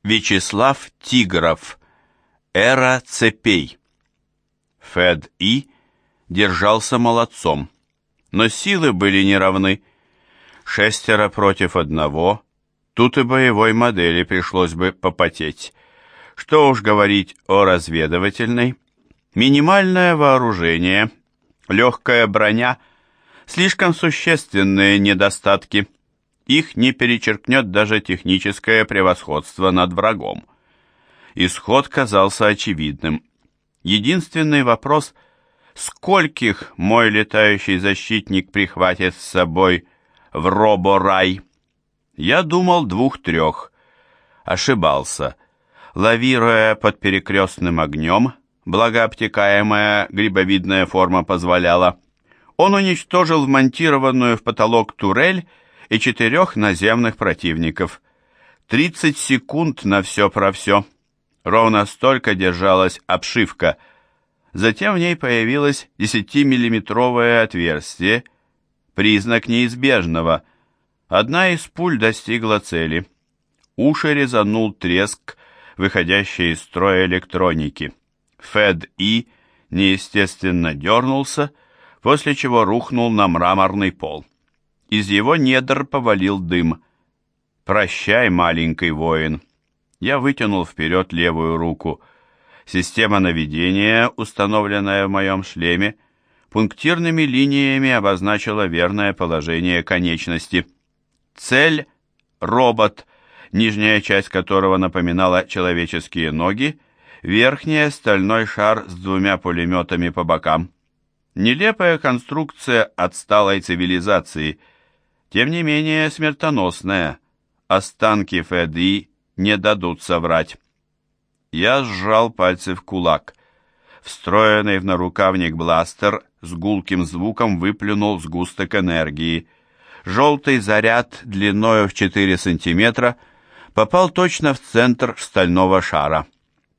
Вячеслав Тигров. Эра цепей. Фэд-И держался молодцом, но силы были неравны. 6 против 1, тут и боевой модели пришлось бы попотеть. Что уж говорить о разведывательной. Минимальное вооружение, легкая броня, слишком существенные недостатки. Их не перечеркнет даже техническое превосходство над врагом. Исход казался очевидным. Единственный вопрос, скольких мой летающий защитник прихватит с собой в роборай? Я думал 2-3. Ошибался. Лавируя под перекрестным огнем, благо обтекаемая грибовидная форма позволяла, он уничтожил вмонтированную в потолок турель и 4 наземных противников. 30 секунд на все про все. Ровно столько держалась обшивка. Затем в ней появилось 10-миллиметровое отверстие, признак неизбежного. Одна из пуль достигла цели. Уши резанул треск, выходящий из строя электроники. Фэд-И неестественно дернулся, после чего рухнул на мраморный пол. Из его недр повалил дым. «Прощай, маленький воин». Я вытянул вперед левую руку. Система наведения, установленная в моем шлеме, пунктирными линиями обозначила верное положение конечности. Цель — робот, нижняя часть которого напоминала человеческие ноги, верхняя — стальной шар с 2 пулеметами по бокам. Нелепая конструкция отсталой цивилизации, тем не менее смертоносная. Останки Фэд-И не дадут соврать. Я сжал пальцы в кулак. Встроенный в нарукавник бластер с гулким звуком выплюнул сгусток энергии. Желтый заряд длиною в 4 сантиметра попал точно в центр стального шара.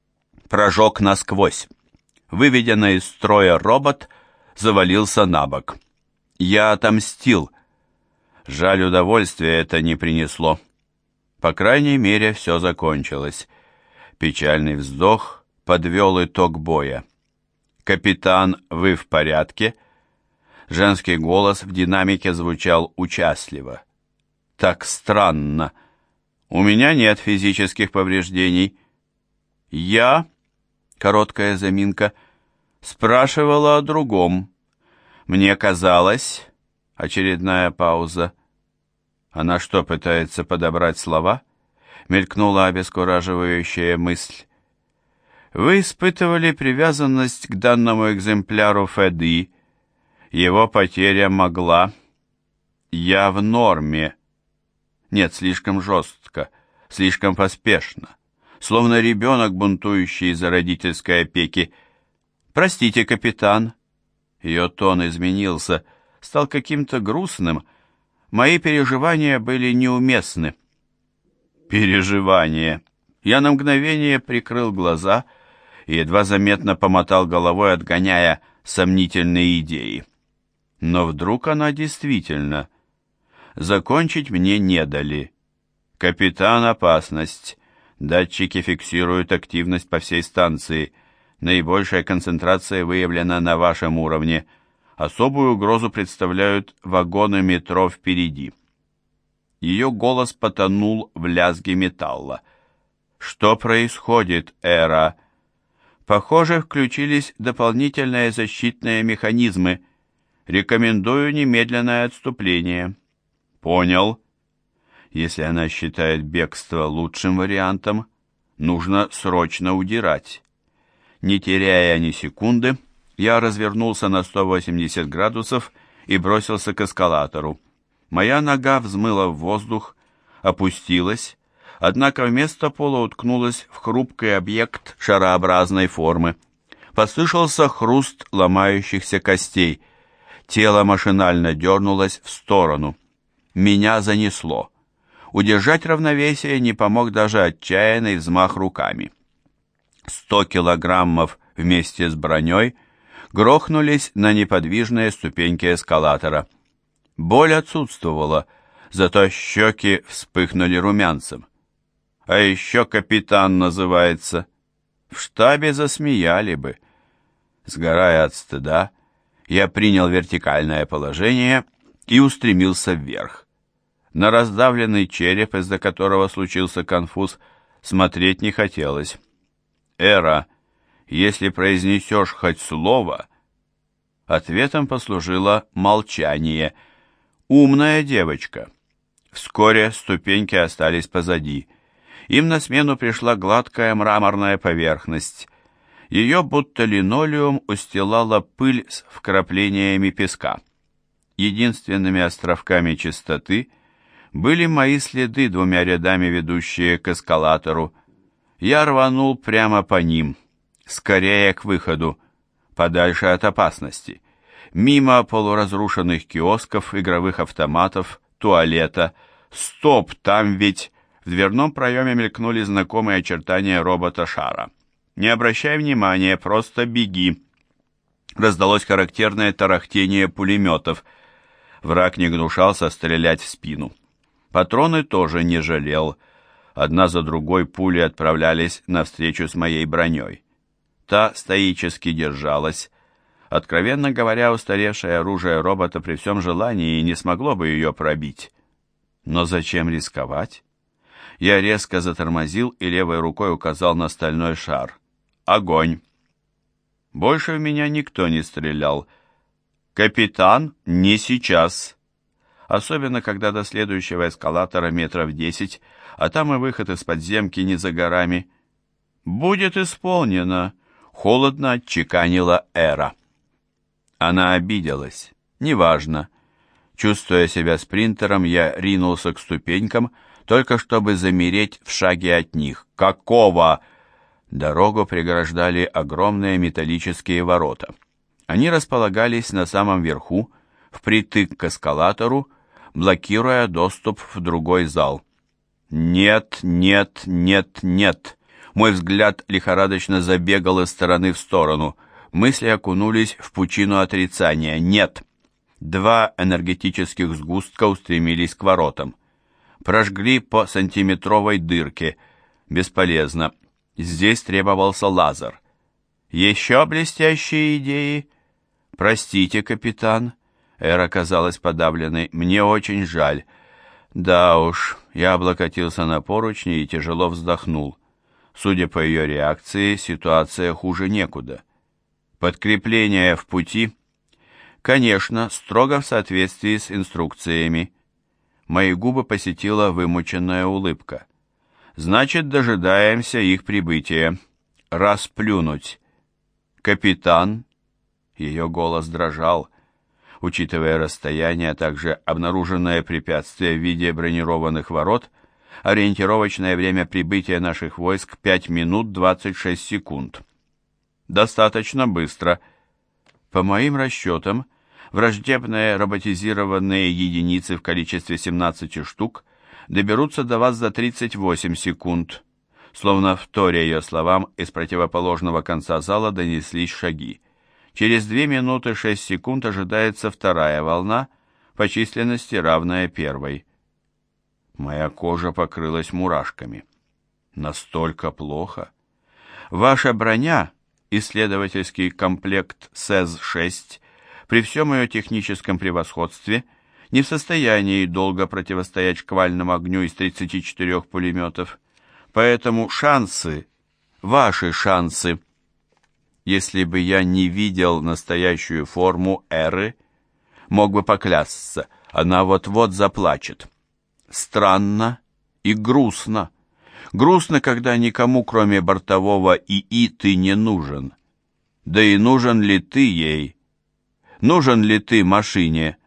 Прожег насквозь. Выведенный из строя робот завалился на бок. Я отомстил. Жаль, удовольствия это не принесло. По крайней мере, все закончилось. Печальный вздох подвел итог боя. «Капитан, вы в порядке?» Женский голос в динамике звучал участливо. «Так странно. У меня нет физических повреждений». «Я...» — короткая заминка — спрашивала о другом. Мне казалось... Очередная пауза. Она что, пытается подобрать слова? Мелькнула обескураживающая мысль. Вы испытывали привязанность к данному экземпляру Фэд-И. Его потеря могла... Я в норме. Нет, слишком жестко, слишком поспешно. Словно ребенок, бунтующий из-за родительской опеки. «Простите, капитан». Ее тон изменился, стал каким-то грустным. Мои переживания были неуместны. Переживания. Я на мгновение прикрыл глаза и едва заметно помотал головой, отгоняя сомнительные идеи. Но вдруг она действительно... Закончить мне не дали. «Капитан, опасность. Датчики фиксируют активность по всей станции. Наибольшая концентрация выявлена на вашем уровне. Особую угрозу представляют вагоны метро впереди». Ее голос потонул в лязге металла. «Что происходит, Эра?» «Похоже, включились дополнительные защитные механизмы. Рекомендую немедленное отступление». «Понял. Если она считает бегство лучшим вариантом, нужно срочно удирать». Не теряя ни секунды, я развернулся на 180 градусов и бросился к эскалатору. Моя нога взмыла в воздух, опустилась, однако вместо пола уткнулась в хрупкий объект шарообразной формы. Послышался хруст ломающихся костей. Тело машинально дернулось в сторону. Меня занесло. Удержать равновесие не помог даже отчаянный взмах руками. 100 килограммов вместе с броней грохнулись на неподвижные ступеньки эскалатора. Боль отсутствовала, зато щеки вспыхнули румянцем. А еще капитан называется. В штабе засмеяли бы. Сгорая от стыда, я принял вертикальное положение и устремился вверх. На раздавленный череп, из-за которого случился конфуз, смотреть не хотелось. «Эра, если произнесешь хоть слово...» Ответом послужило молчание. «Умная девочка». Вскоре ступеньки остались позади. Им на смену пришла гладкая мраморная поверхность. Ее, будто линолеум, устилала пыль с вкраплениями песка. Единственными островками чистоты были мои следы, двумя рядами ведущие к эскалатору. Я рванул прямо по ним, скорее к выходу, подальше от опасности, мимо полуразрушенных киосков, игровых автоматов, туалета. Стоп, там ведь... В дверном проеме мелькнули знакомые очертания робота-шара. «Не обращай внимания, просто беги!» Раздалось характерное тарахтение пулеметов. Враг не гнушался стрелять в спину. Патроны тоже не жалел. Одна за другой пули отправлялись навстречу с моей броней. Та стоически держалась. Откровенно говоря, устаревшее оружие робота при всем желании не смогло бы ее пробить. Но зачем рисковать? Я резко затормозил и левой рукой указал на стальной шар. Огонь! Больше в меня никто не стрелял. «Капитан, не сейчас!» Особенно, когда до следующего эскалатора метров 10, а там и выход из подземки не за горами. «Будет исполнено!» — холодно отчеканила Эра. Она обиделась. Неважно. Чувствуя себя спринтером, я ринулся к ступенькам, только чтобы замереть в шаге от них. «Какого?» Дорогу преграждали огромные металлические ворота. Они располагались на самом верху, впритык к эскалатору, блокируя доступ в другой зал. «Нет, нет, нет, нет!» Мой взгляд лихорадочно забегал из стороны в сторону. Мысли окунулись в пучину отрицания. «Нет!» Два энергетических сгустка устремились к воротам. Прожгли по сантиметровой дырке. Бесполезно. Здесь требовался лазер. «Еще блестящие идеи?» «Простите, капитан». Эра казалась подавленной. «Мне очень жаль». «Да уж». Я облокотился на поручни и тяжело вздохнул. Судя по ее реакции, ситуация хуже некуда. «Подкрепление в пути?» «Конечно, строго в соответствии с инструкциями». Мои губы посетила вымученная улыбка. «Значит, дожидаемся их прибытия. Расплюнуть». «Капитан?» Ее голос дрожал. Учитывая расстояние, а также обнаруженное препятствие в виде бронированных ворот, ориентировочное время прибытия наших войск 5 минут 26 секунд. Достаточно быстро. По моим расчетам, враждебные роботизированные единицы в количестве 17 штук доберутся до вас за 38 секунд. Словно вторя ее словам, из противоположного конца зала донеслись шаги. Через 2 минуты 6 секунд ожидается вторая волна, по численности равная первой. Моя кожа покрылась мурашками. Настолько плохо. Ваша броня, исследовательский комплект СЭЗ-6, при всем ее техническом превосходстве, не в состоянии долго противостоять шквальному огню из 34 пулеметов. Поэтому шансы, ваши шансы. Если бы я не видел настоящую форму Эры, мог бы поклясться, она вот-вот заплачет. Странно и грустно. Грустно, когда никому, кроме бортового ИИ, ты не нужен. Да и нужен ли ты ей? Нужен ли ты машине?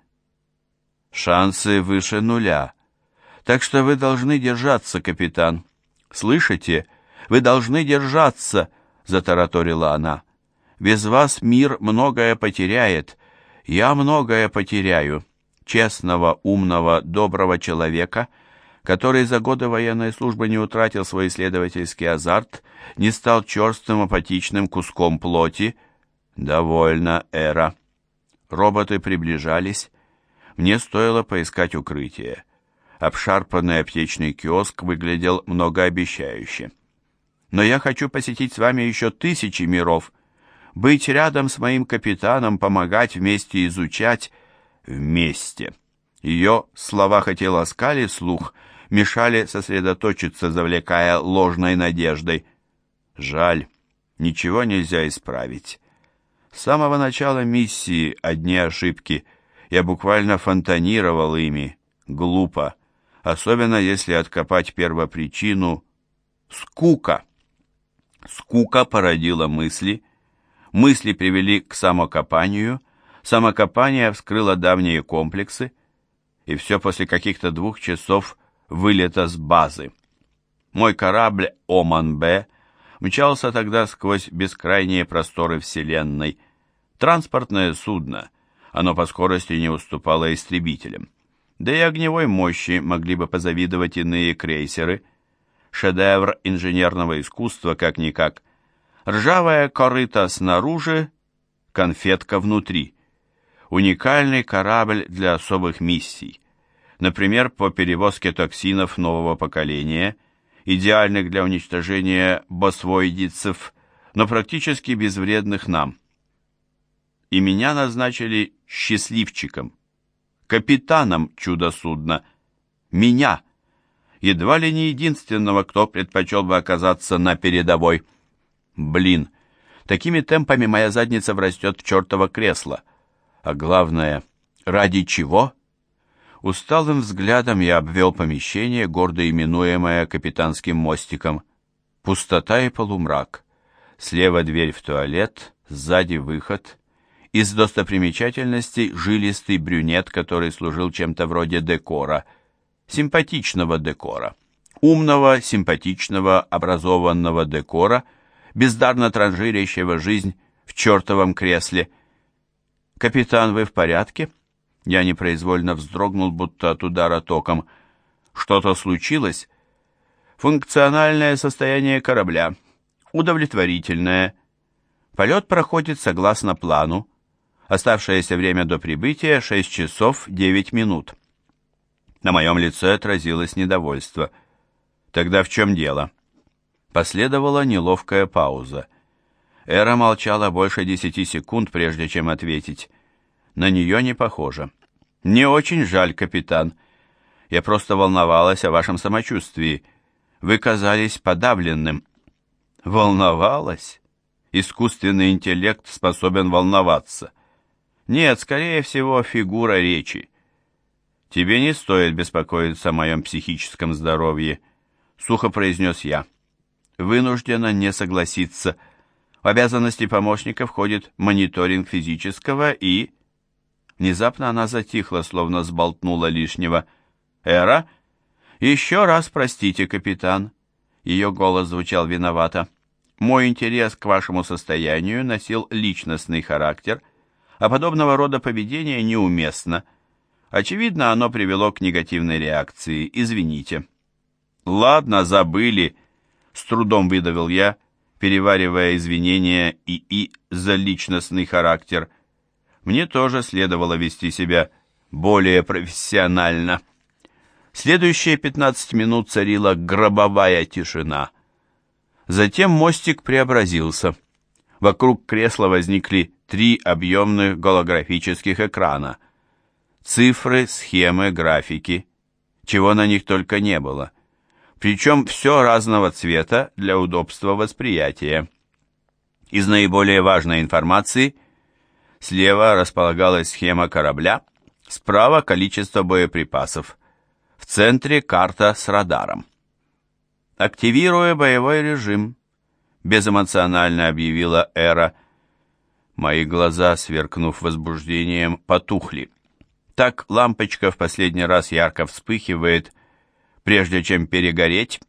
Шансы выше нуля. Так что вы должны держаться, капитан. Слышите? Вы должны держаться, затараторила она. Без вас мир многое потеряет. Я многое потеряю. Честного, умного, доброго человека, который за годы военной службы не утратил свой исследовательский азарт, не стал черствым апатичным куском плоти. Довольно, Эра. Роботы приближались. Мне стоило поискать укрытие. Обшарпанный аптечный киоск выглядел многообещающе. «Но я хочу посетить с вами еще тысячи миров, быть рядом с моим капитаном, помогать вместе изучать...» «Вместе». Ее слова хоть и ласкали слух, мешали сосредоточиться, завлекая ложной надеждой. Жаль, ничего нельзя исправить. С самого начала миссии одни ошибки. Я буквально фонтанировал ими. Глупо. Особенно если откопать первопричину. Скука. Скука породила мысли. Мысли привели к самокопанию. Самокопание вскрыло давние комплексы. И все после каких-то 2 часов вылета с базы. Мой корабль Оман-Б мчался тогда сквозь бескрайние просторы Вселенной. Транспортное судно. Оно по скорости не уступало истребителям. Да и огневой мощи могли бы позавидовать иные крейсеры. Шедевр инженерного искусства, как-никак. Ржавая корыта снаружи, конфетка внутри. Уникальный корабль для особых миссий. Например, по перевозке токсинов нового поколения, идеальных для уничтожения босвоидицев, но практически безвредных нам. И меня назначили счастливчиком, капитаном чудо-судна. Меня, едва ли не единственного, кто предпочел бы оказаться на передовой. Блин, такими темпами моя задница врастет в чертово кресло. А главное, ради чего? Усталым взглядом я обвел помещение, гордо именуемое капитанским мостиком. Пустота и полумрак. Слева дверь в туалет, сзади выход. Из достопримечательностей жилистый брюнет, который служил чем-то вроде декора. Симпатичного декора. Умного, симпатичного, образованного декора, бездарно транжирящего жизнь в чертовом кресле. «Капитан, вы в порядке?» Я непроизвольно вздрогнул, будто от удара током. «Что-то случилось?» «Функциональное состояние корабля. Удовлетворительное. Полет проходит согласно плану. Оставшееся время до прибытия 6 часов 9 минут». На моем лице отразилось недовольство. «Тогда в чем дело?» Последовала неловкая пауза. Эра молчала больше 10 секунд, прежде чем ответить. На нее не похоже. «Мне очень жаль, капитан. Я просто волновалась о вашем самочувствии. Вы казались подавленным». «Волновалась? Искусственный интеллект способен волноваться». «Нет, скорее всего, фигура речи». «Тебе не стоит беспокоиться о моем психическом здоровье», — сухо произнес я. «Вынуждена не согласиться. В обязанности помощника входит мониторинг физического и...» Внезапно она затихла, словно сболтнула лишнего. «Эра? Еще раз простите, капитан». Ее голос звучал виновато. «Мой интерес к вашему состоянию носил личностный характер, а подобного рода поведение неуместно. Очевидно, оно привело к негативной реакции. Извините». «Ладно, забыли», — с трудом выдавил я, переваривая извинения ИИ за личностный характер. Мне тоже следовало вести себя более профессионально. Следующие 15 минут царила гробовая тишина. Затем мостик преобразился. Вокруг кресла возникли 3 объемных голографических экрана. Цифры, схемы, графики. Чего на них только не было. Причем все разного цвета для удобства восприятия. Из наиболее важной информации слева располагалась схема корабля, справа количество боеприпасов. В центре карта с радаром. «Активируя боевой режим», — безэмоционально объявила Эра. Мои глаза, сверкнув возбуждением, потухли. Так лампочка в последний раз ярко вспыхивает, прежде чем перегореть.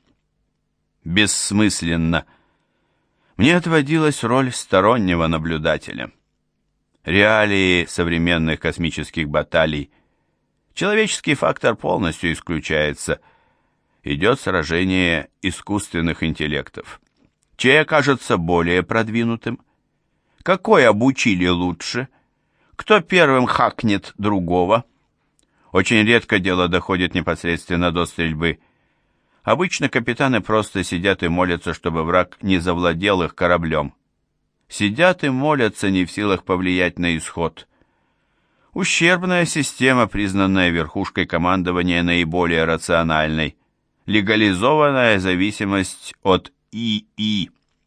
Бессмысленно. Мне отводилась роль стороннего наблюдателя. Реалии современных космических баталий. Человеческий фактор полностью исключается. Идет сражение искусственных интеллектов. Чей окажется более продвинутым? Какой обучили лучше? Кто первым хакнет другого? Очень редко дело доходит непосредственно до стрельбы. Обычно капитаны просто сидят и молятся, чтобы враг не завладел их кораблем. Сидят и молятся, не в силах повлиять на исход. Ущербная система, признанная верхушкой командования наиболее рациональной. Легализованная зависимость от ИИ.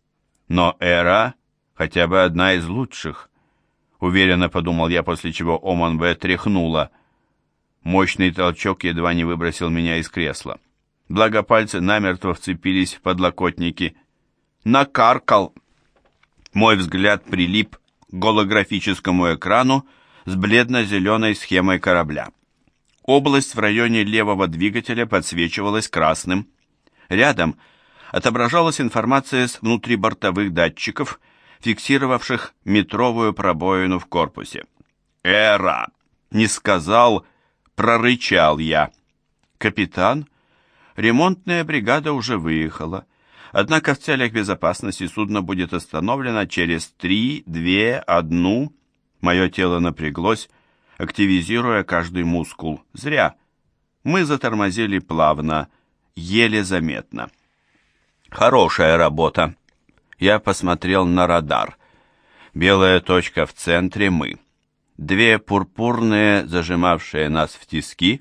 Но эра хотя бы одна из лучших. Уверенно подумал я, после чего Омон-Б тряхнула. Мощный толчок едва не выбросил меня из кресла. Благо пальцы намертво вцепились в подлокотники. Накаркал. Мой взгляд прилип к голографическому экрану с бледно-зеленой схемой корабля. Область в районе левого двигателя подсвечивалась красным. Рядом отображалась информация с внутрибортовых датчиков, фиксировавших метровую пробоину в корпусе. «Эра!» Не сказал, прорычал я. «Капитан, ремонтная бригада уже выехала. Однако в целях безопасности судно будет остановлено через 3, 2, 1. Мое тело напряглось, активизируя каждый мускул. Зря. Мы затормозили плавно, еле заметно. Хорошая работа. Я посмотрел на радар. Белая точка в центре — мы. 2 пурпурные, зажимавшие нас в тиски,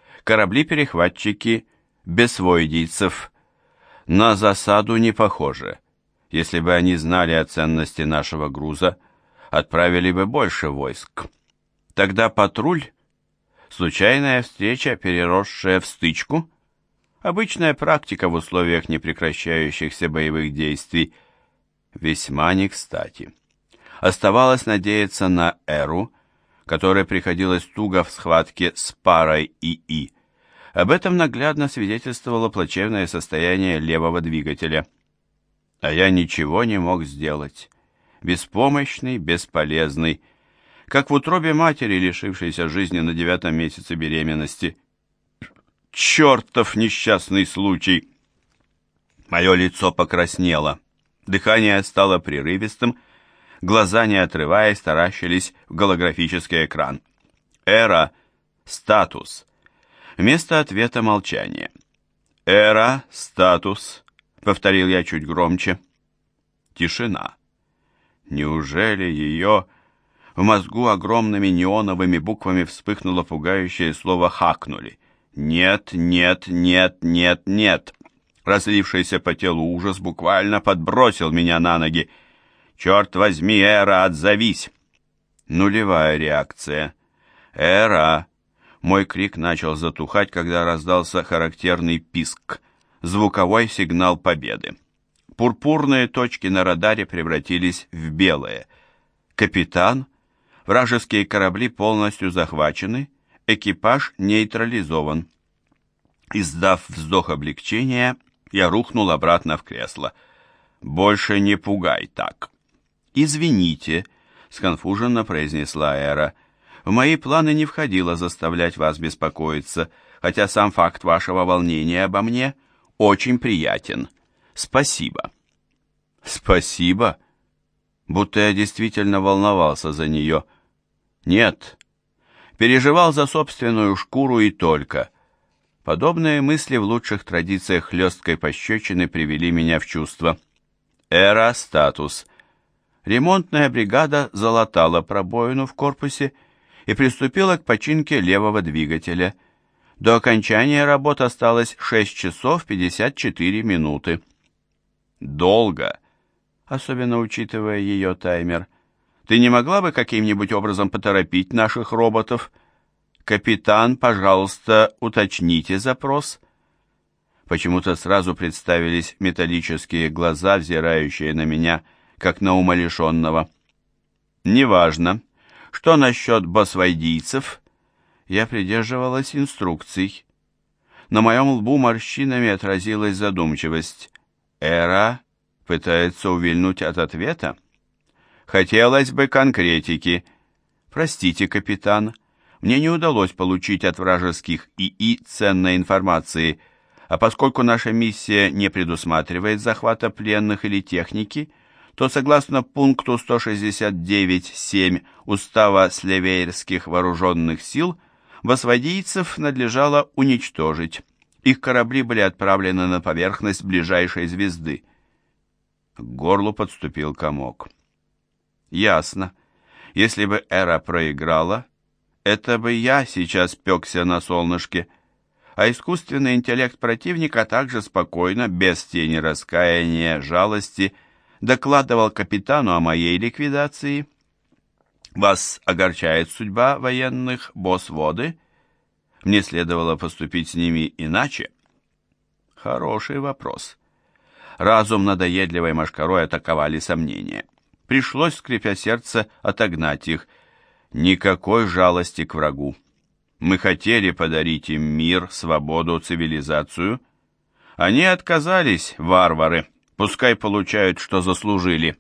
корабли-перехватчики бесвойдийцев. На засаду не похоже. Если бы они знали о ценности нашего груза, отправили бы больше войск. Тогда патруль? Случайная встреча, переросшая в стычку? Обычная практика в условиях непрекращающихся боевых действий. Весьма не кстати. Оставалось надеяться на Эру, которой приходилось туго в схватке с парой ИИ. Об этом наглядно свидетельствовало плачевное состояние левого двигателя. А я ничего не мог сделать. Беспомощный, бесполезный, как в утробе матери, лишившейся жизни на 9-м месяце беременности. Чертов несчастный случай! Мое лицо покраснело, дыхание стало прерывистым, глаза, не отрываясь, таращились в голографический экран. Эра, статус. Вместо ответа молчание. «Эра, статус», — повторил я чуть громче. Тишина. Неужели ее... В мозгу огромными неоновыми буквами вспыхнуло пугающее слово «хакнули». «Нет, нет, нет, нет, нет». Разлившийся по телу ужас буквально подбросил меня на ноги. «Черт возьми, Эра, отзовись!» Нулевая реакция. «Эра!» Мой крик начал затухать, когда раздался характерный писк. Звуковой сигнал победы. Пурпурные точки на радаре превратились в белые. «Капитан, вражеские корабли полностью захвачены, экипаж нейтрализован». Издав вздох облегчения, я рухнул обратно в кресло. «Больше не пугай так». «Извините», — сконфуженно произнесла Эра. «В мои планы не входило заставлять вас беспокоиться, хотя сам факт вашего волнения обо мне очень приятен. Спасибо». «Спасибо?» Будто я действительно волновался за нее. «Нет, переживал за собственную шкуру и только». Подобные мысли в лучших традициях хлесткой пощечины привели меня в чувство. Эра, статус. Ремонтная бригада залатала пробоину в корпусе и приступила к починке левого двигателя. До окончания работ осталось 6 часов 54 минуты. Долго, особенно учитывая ее таймер. Ты не могла бы каким-нибудь образом поторопить наших роботов? «Капитан, пожалуйста, уточните запрос». Почему-то сразу представились металлические глаза, взирающие на меня, как на умалишенного. «Неважно. Что насчет босвойдийцев?» Я придерживалась инструкций. На моем лбу морщинами отразилась задумчивость. Эра пытается увильнуть от ответа? «Хотелось бы конкретики. Простите, капитан». Мне не удалось получить от вражеских ИИ ценной информации, а поскольку наша миссия не предусматривает захвата пленных или техники, то согласно пункту 169.7 Устава Сливейрских вооруженных сил Босводийцев надлежало уничтожить. Их корабли были отправлены на поверхность ближайшей звезды. К горлу подступил комок. Ясно. Если бы Эра проиграла, это бы я сейчас пекся на солнышке, а искусственный интеллект противника также спокойно, без тени раскаяния, жалости, докладывал капитану о моей ликвидации. Вас огорчает судьба военных босс-воды? Мне следовало поступить с ними иначе? Хороший вопрос. Разум надоедливой мошкарой атаковали сомнения. Пришлось, скрипя сердце, отогнать их. Никакой жалости к врагу. Мы хотели подарить им мир, свободу, цивилизацию. Они отказались, варвары. Пускай получают, что заслужили.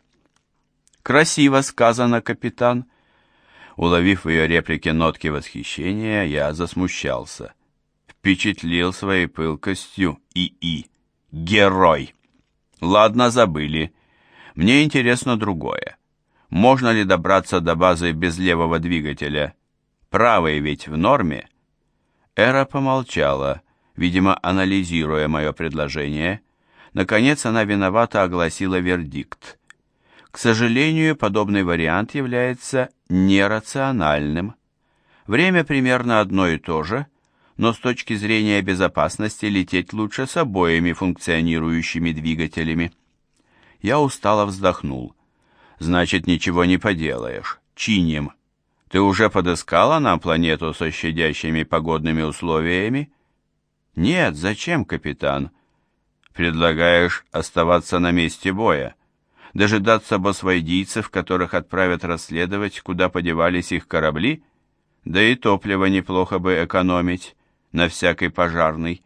Красиво сказано, капитан. Уловив в ее реплике нотки восхищения, я засмущался. Впечатлил своей пылкостью ИИ. Герой. Ладно, забыли. Мне интересно другое. Можно ли добраться до базы без левого двигателя? Правый ведь в норме? Эра помолчала, видимо, анализируя мое предложение. Наконец она виновато огласила вердикт. К сожалению, подобный вариант является нерациональным. Время примерно одно и то же, но с точки зрения безопасности лететь лучше с обоими функционирующими двигателями. Я устало вздохнул. Значит, ничего не поделаешь. Чиним. Ты уже подыскала нам планету со щадящими погодными условиями? Нет, зачем, капитан? Предлагаешь оставаться на месте боя? Дожидаться босвойдийцев, которых отправят расследовать, куда подевались их корабли? Да и топливо неплохо бы экономить на всякий пожарный.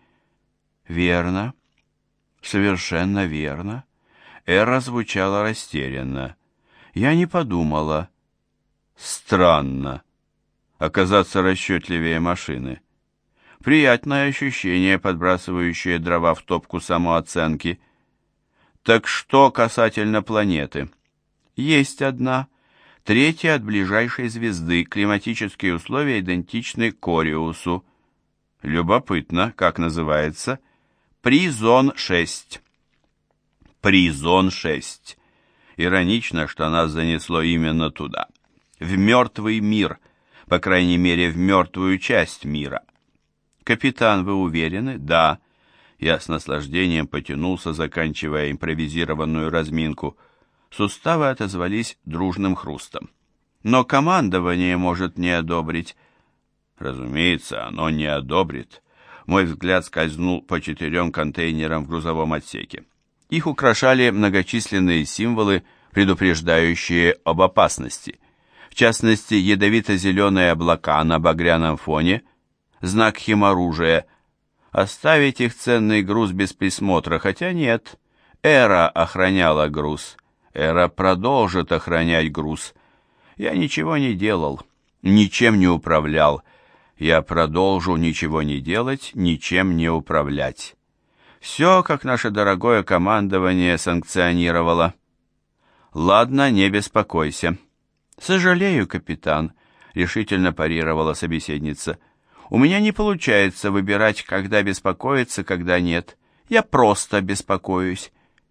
Верно. Совершенно верно. Эра звучала растерянно. Я не подумала. Странно. Оказаться расчетливее машины. Приятное ощущение, подбрасывающее дрова в топку самооценки. Так что касательно планеты? Есть одна. Третья от ближайшей звезды. Климатические условия идентичны Кориусу. Любопытно, как называется? Призон-6. Призон-6. Иронично, что нас занесло именно туда. В мертвый мир, по крайней мере, в мертвую часть мира. Капитан, вы уверены? Да. Я с наслаждением потянулся, заканчивая импровизированную разминку. Суставы отозвались дружным хрустом. Но командование может не одобрить. Разумеется, оно не одобрит. Мой взгляд скользнул по 4 контейнерам в грузовом отсеке. Их украшали многочисленные символы, предупреждающие об опасности. В частности, ядовито-зеленые облака на багряном фоне, знак химоружия. Оставить их ценный груз без присмотра, хотя нет. Эра охраняла груз. Эра продолжит охранять груз. Я ничего не делал, ничем не управлял. Я продолжу ничего не делать, ничем не управлять. Все, как наше дорогое командование санкционировало. Ладно, не беспокойся. Сожалею, капитан, решительно парировала собеседница. У меня не получается выбирать, когда беспокоиться, когда нет. Я просто беспокоюсь.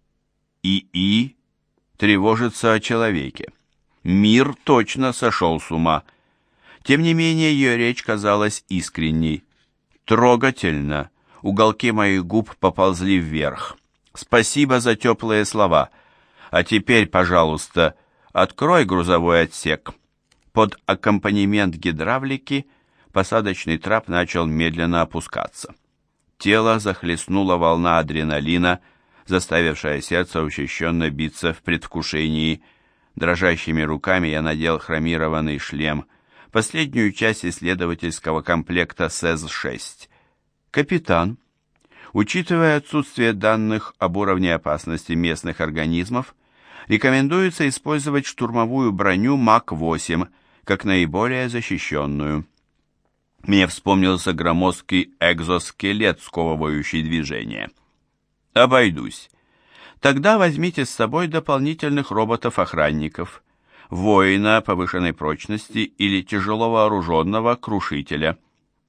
ИИ тревожится о человеке. Мир точно сошел с ума. Тем не менее, ее речь казалась искренней. Трогательно. Уголки моих губ поползли вверх. Спасибо за теплые слова. А теперь, пожалуйста, открой грузовой отсек. Под аккомпанемент гидравлики посадочный трап начал медленно опускаться. Тело захлестнула волна адреналина, заставившая сердце учащенно биться в предвкушении. Дрожащими руками я надел хромированный шлем, последнюю часть исследовательского комплекта СЭЗ-6. «Капитан, учитывая отсутствие данных об уровне опасности местных организмов, рекомендуется использовать штурмовую броню МАК-8 как наиболее защищенную». Мне вспомнился громоздкий экзоскелет, сковывающий движение. «Обойдусь. Тогда возьмите с собой дополнительных роботов-охранников, воина повышенной прочности или тяжело вооруженного крушителя.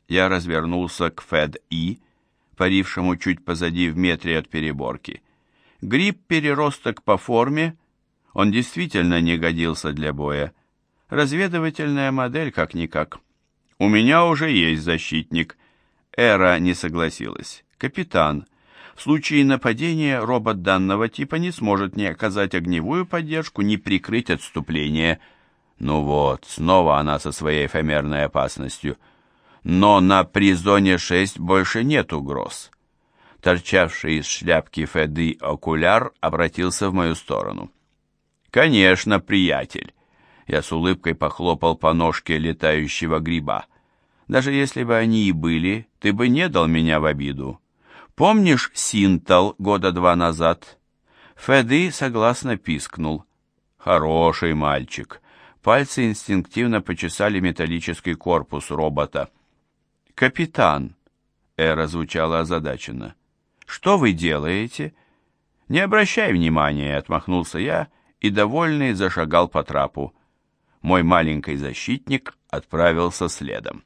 Я развернулся к Фед-И, парившему чуть позади в метре от переборки. Гриб-переросток по форме, он действительно не годился для боя. Разведывательная модель как-никак. У меня уже есть защитник. Эра не согласилась. Капитан, в случае нападения робот данного типа не сможет ни оказать огневую поддержку, ни прикрыть отступление. Ну вот, снова она со своей эфемерной опасностью. Но на Призоне-6 больше нет угроз. Торчавший из шляпки Феды окуляр обратился в мою сторону. «Конечно, приятель!» Я с улыбкой похлопал по ножке летающего гриба. «Даже если бы они и были, ты бы не дал меня в обиду. Помнишь Синтал года 2 назад?» Феды согласно пискнул. «Хороший мальчик». Пальцы инстинктивно почесали металлический корпус робота. «Капитан!» — Эра звучала озадаченно. «Что вы делаете?» «Не обращай внимания», — отмахнулся я и, довольный, зашагал по трапу. Мой маленький защитник отправился следом.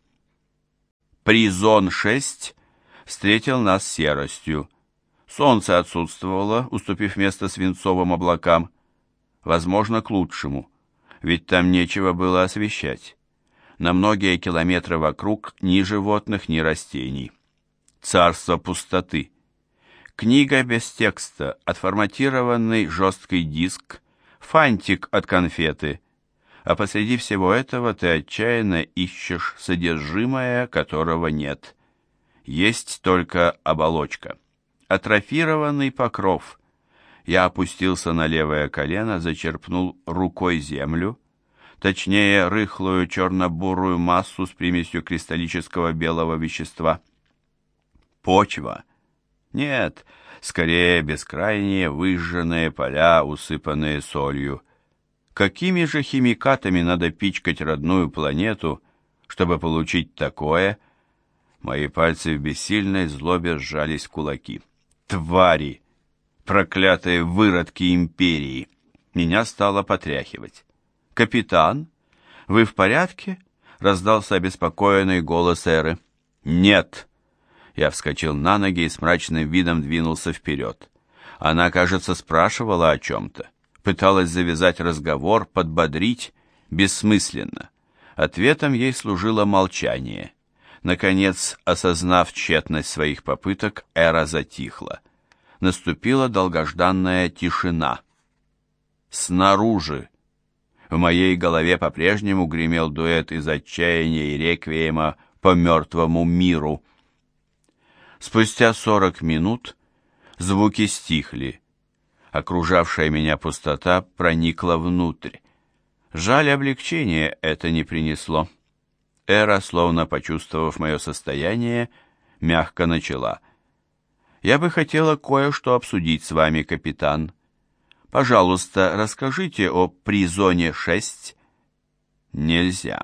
Призон-6 встретил нас серостью. Солнце отсутствовало, уступив место свинцовым облакам. Возможно, к лучшему, ведь там нечего было освещать. На многие километры вокруг ни животных, ни растений. Царство пустоты. Книга без текста, отформатированный жесткий диск, фантик от конфеты. А посреди всего этого ты отчаянно ищешь содержимое, которого нет. Есть только оболочка. Атрофированный покров. Я опустился на левое колено, зачерпнул рукой землю, точнее, рыхлую черно-бурую массу с примесью кристаллического белого вещества. Почва. Нет, скорее бескрайние выжженные поля, усыпанные солью. Какими же химикатами надо пичкать родную планету, чтобы получить такое? Мои пальцы в бессильной злобе сжались в кулаки. Твари! Проклятые выродки империи! Меня стало потряхивать. «Капитан, вы в порядке?» — раздался обеспокоенный голос Эры. «Нет!» Я вскочил на ноги и с мрачным видом двинулся вперед. Она, кажется, спрашивала о чем-то. Пыталась завязать разговор, подбодрить, бессмысленно. Ответом ей служило молчание. Наконец, осознав тщетность своих попыток, Эра затихла. Наступила долгожданная тишина. Снаружи. В моей голове по-прежнему гремел дуэт из отчаяния и реквиема по мертвому миру. Спустя 40 минут звуки стихли. Окружавшая меня пустота проникла внутрь. Жаль, облегчения это не принесло. Эра, словно почувствовав мое состояние, мягко начала. «Я бы хотела кое-что обсудить с вами, капитан. Пожалуйста, расскажите о Призоне-6». «Нельзя.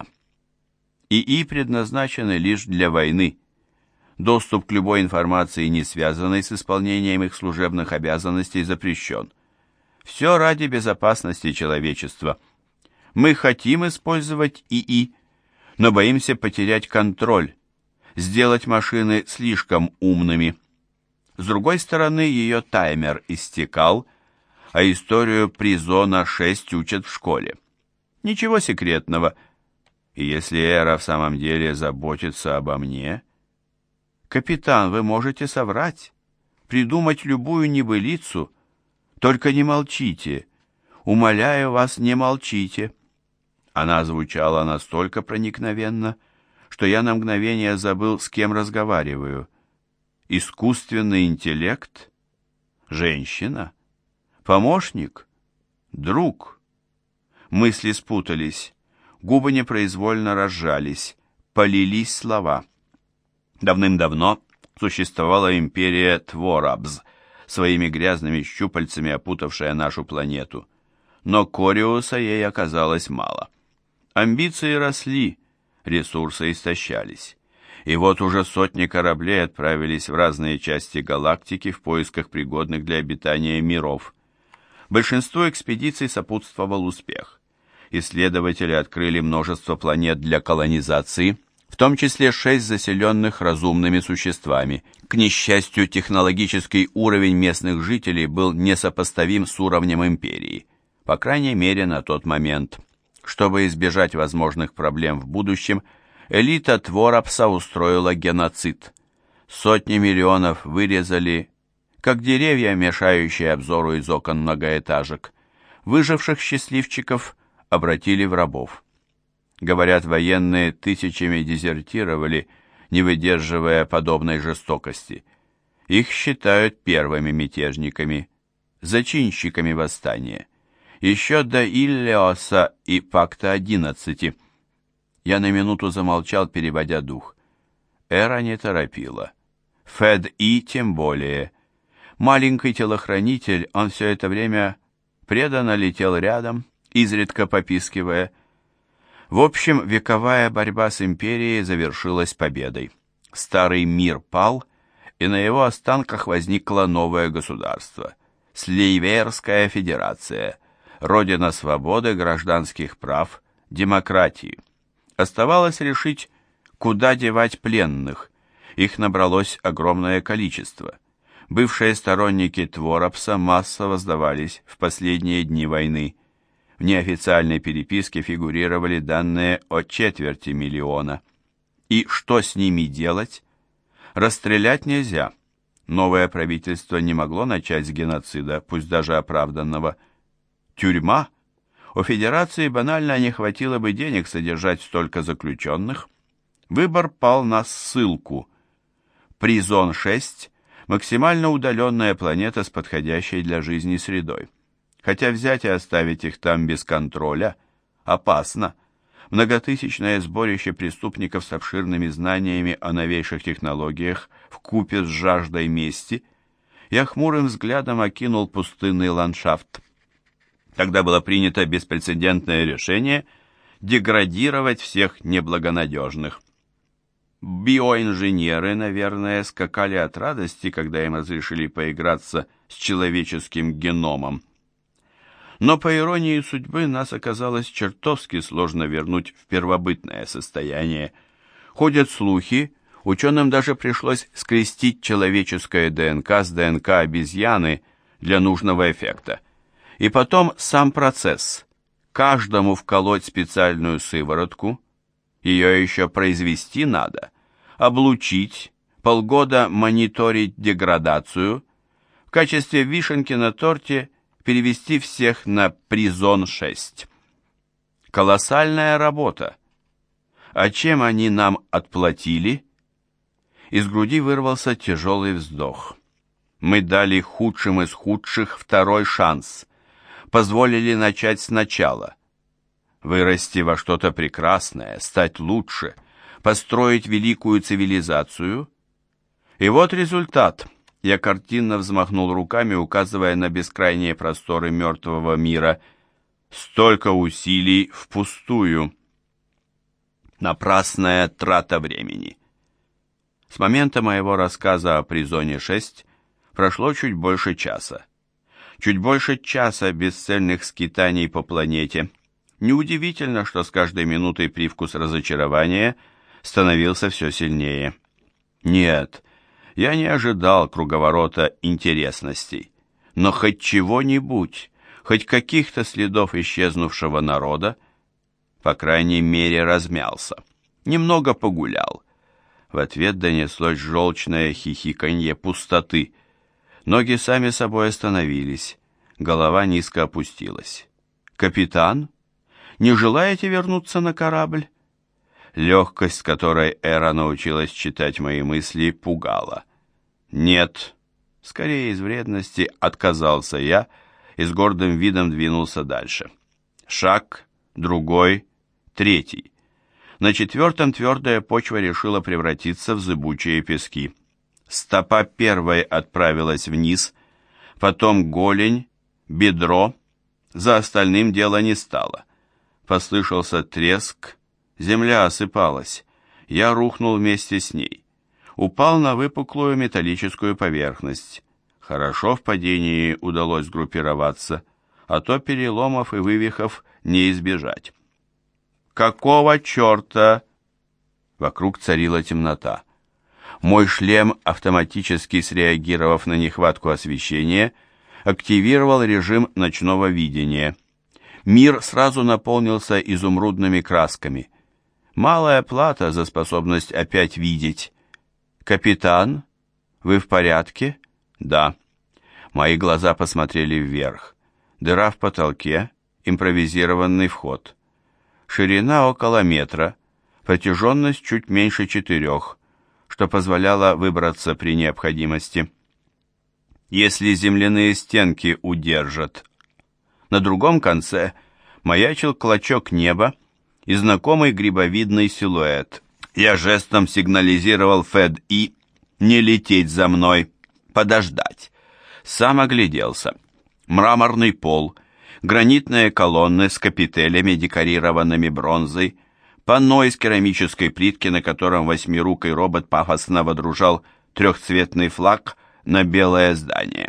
ИИ предназначены лишь для войны. Доступ к любой информации, не связанной с исполнением их служебных обязанностей, запрещен. Все ради безопасности человечества. Мы хотим использовать ИИ, но боимся потерять контроль, сделать машины слишком умными. С другой стороны, ее таймер истекал, а историю Призона-6 учат в школе. Ничего секретного. И если Эра в самом деле заботится обо мне... «Капитан, вы можете соврать, придумать любую небылицу, только не молчите. Умоляю вас, не молчите». Она звучала настолько проникновенно, что я на мгновение забыл, с кем разговариваю. Искусственный интеллект? Женщина? Помощник? Друг? Мысли спутались, губы непроизвольно разжались, полились слова. Давным-давно существовала империя Творабз, своими грязными щупальцами опутавшая нашу планету. Но Кориуса ей оказалось мало. Амбиции росли, ресурсы истощались. И вот уже сотни кораблей отправились в разные части галактики в поисках пригодных для обитания миров. Большинству экспедиций сопутствовал успех. Исследователи открыли множество планет для колонизации, в том числе 6 заселенных разумными существами. К несчастью, технологический уровень местных жителей был несопоставим с уровнем империи, по крайней мере на тот момент. Чтобы избежать возможных проблем в будущем, элита Творопса устроила геноцид. Сотни миллионов вырезали, как деревья, мешающие обзору из окон многоэтажек. Выживших счастливчиков обратили в рабов. Говорят, военные тысячами дезертировали, не выдерживая подобной жестокости. Их считают первыми мятежниками, зачинщиками восстания. Еще до Иллиоса и Пакта 11. Я на минуту замолчал, переводя дух. Эра не торопила. Фед-И тем более. Маленький телохранитель, он все это время преданно летел рядом, изредка попискивая. В общем, вековая борьба с империей завершилась победой. Старый мир пал, и на его останках возникло новое государство – Сливерская Федерация, родина свободы, гражданских прав, демократии. Оставалось решить, куда девать пленных. Их набралось огромное количество. Бывшие сторонники Творопса массово сдавались в последние дни войны. В неофициальной переписке фигурировали данные о 250 000. И что с ними делать? Расстрелять нельзя. Новое правительство не могло начать с геноцида, пусть даже оправданного. Тюрьма? У Федерации банально не хватило бы денег содержать столько заключенных. Выбор пал на ссылку. Призон-6 – максимально удаленная планета с подходящей для жизни средой. Хотя взять и оставить их там без контроля опасно. Многотысячное сборище преступников с обширными знаниями о новейших технологиях вкупе с жаждой мести. Я хмурым взглядом окинул пустынный ландшафт. Тогда было принято беспрецедентное решение деградировать всех неблагонадежных. Биоинженеры, наверное, скакали от радости, когда им разрешили поиграться с человеческим геномом. Но, по иронии судьбы, нас оказалось чертовски сложно вернуть в первобытное состояние. Ходят слухи, ученым даже пришлось скрестить человеческое ДНК с ДНК обезьяны для нужного эффекта. И потом сам процесс. Каждому вколоть специальную сыворотку, ее еще произвести надо, облучить, полгода мониторить деградацию, в качестве вишенки на торте перевести всех на Призон-6. Колоссальная работа. А чем они нам отплатили? Из груди вырвался тяжелый вздох. Мы дали худшим из худших второй шанс. Позволили начать сначала. Вырасти во что-то прекрасное, стать лучше, построить великую цивилизацию. И вот результат. Я картинно взмахнул руками, указывая на бескрайние просторы мертвого мира. Столько усилий впустую. Напрасная трата времени. С момента моего рассказа о Призоне-6 прошло чуть больше часа. Чуть больше часа бесцельных скитаний по планете. Неудивительно, что с каждой минутой привкус разочарования становился все сильнее. Нет, я не ожидал круговорота интересностей, но хоть чего-нибудь, хоть каких-то следов исчезнувшего народа, по крайней мере, размялся, немного погулял. В ответ донеслось желчное хихиканье пустоты. Ноги сами собой остановились, голова низко опустилась. «Капитан, не желаете вернуться на корабль?» Легкость, с которой Эра научилась читать мои мысли, пугала. «Нет». Скорее из вредности отказался я и с гордым видом двинулся дальше. Шаг, другой, третий. На четвертом твердая почва решила превратиться в зыбучие пески. Стопа первой отправилась вниз, потом голень, бедро. За остальным дело не стало. Послышался треск, земля осыпалась. Я рухнул вместе с ней. Упал на выпуклую металлическую поверхность. Хорошо в падении удалось сгруппироваться, а то переломов и вывихов не избежать. «Какого черта?» Вокруг царила темнота. Мой шлем, автоматически среагировав на нехватку освещения, активировал режим ночного видения. Мир сразу наполнился изумрудными красками. Малая плата за способность опять видеть. «Капитан, вы в порядке?» «Да». Мои глаза посмотрели вверх. Дыра в потолке, импровизированный вход. Ширина около метра, протяженность чуть меньше 4, что позволяло выбраться при необходимости. Если земляные стенки удержат. На другом конце маячил клочок неба и знакомый грибовидный силуэт. Я жестом сигнализировал ФЭД-И не лететь за мной, подождать. Сам огляделся. Мраморный пол, гранитные колонны с капителями, декорированными бронзой, панно из керамической плитки, на котором восьмирукий робот пафосно водружал трехцветный флаг на белое здание.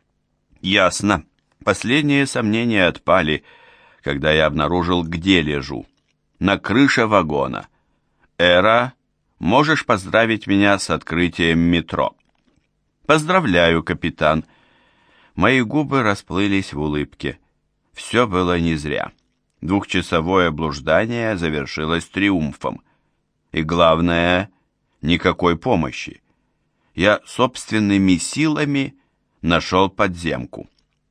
Ясно. Последние сомнения отпали, когда я обнаружил, где лежу. На крыше вагона. «Эра, можешь поздравить меня с открытием метро?» «Поздравляю, капитан». Мои губы расплылись в улыбке. Все было не зря. Двухчасовое блуждание завершилось триумфом. И главное, никакой помощи. Я собственными силами нашел подземку.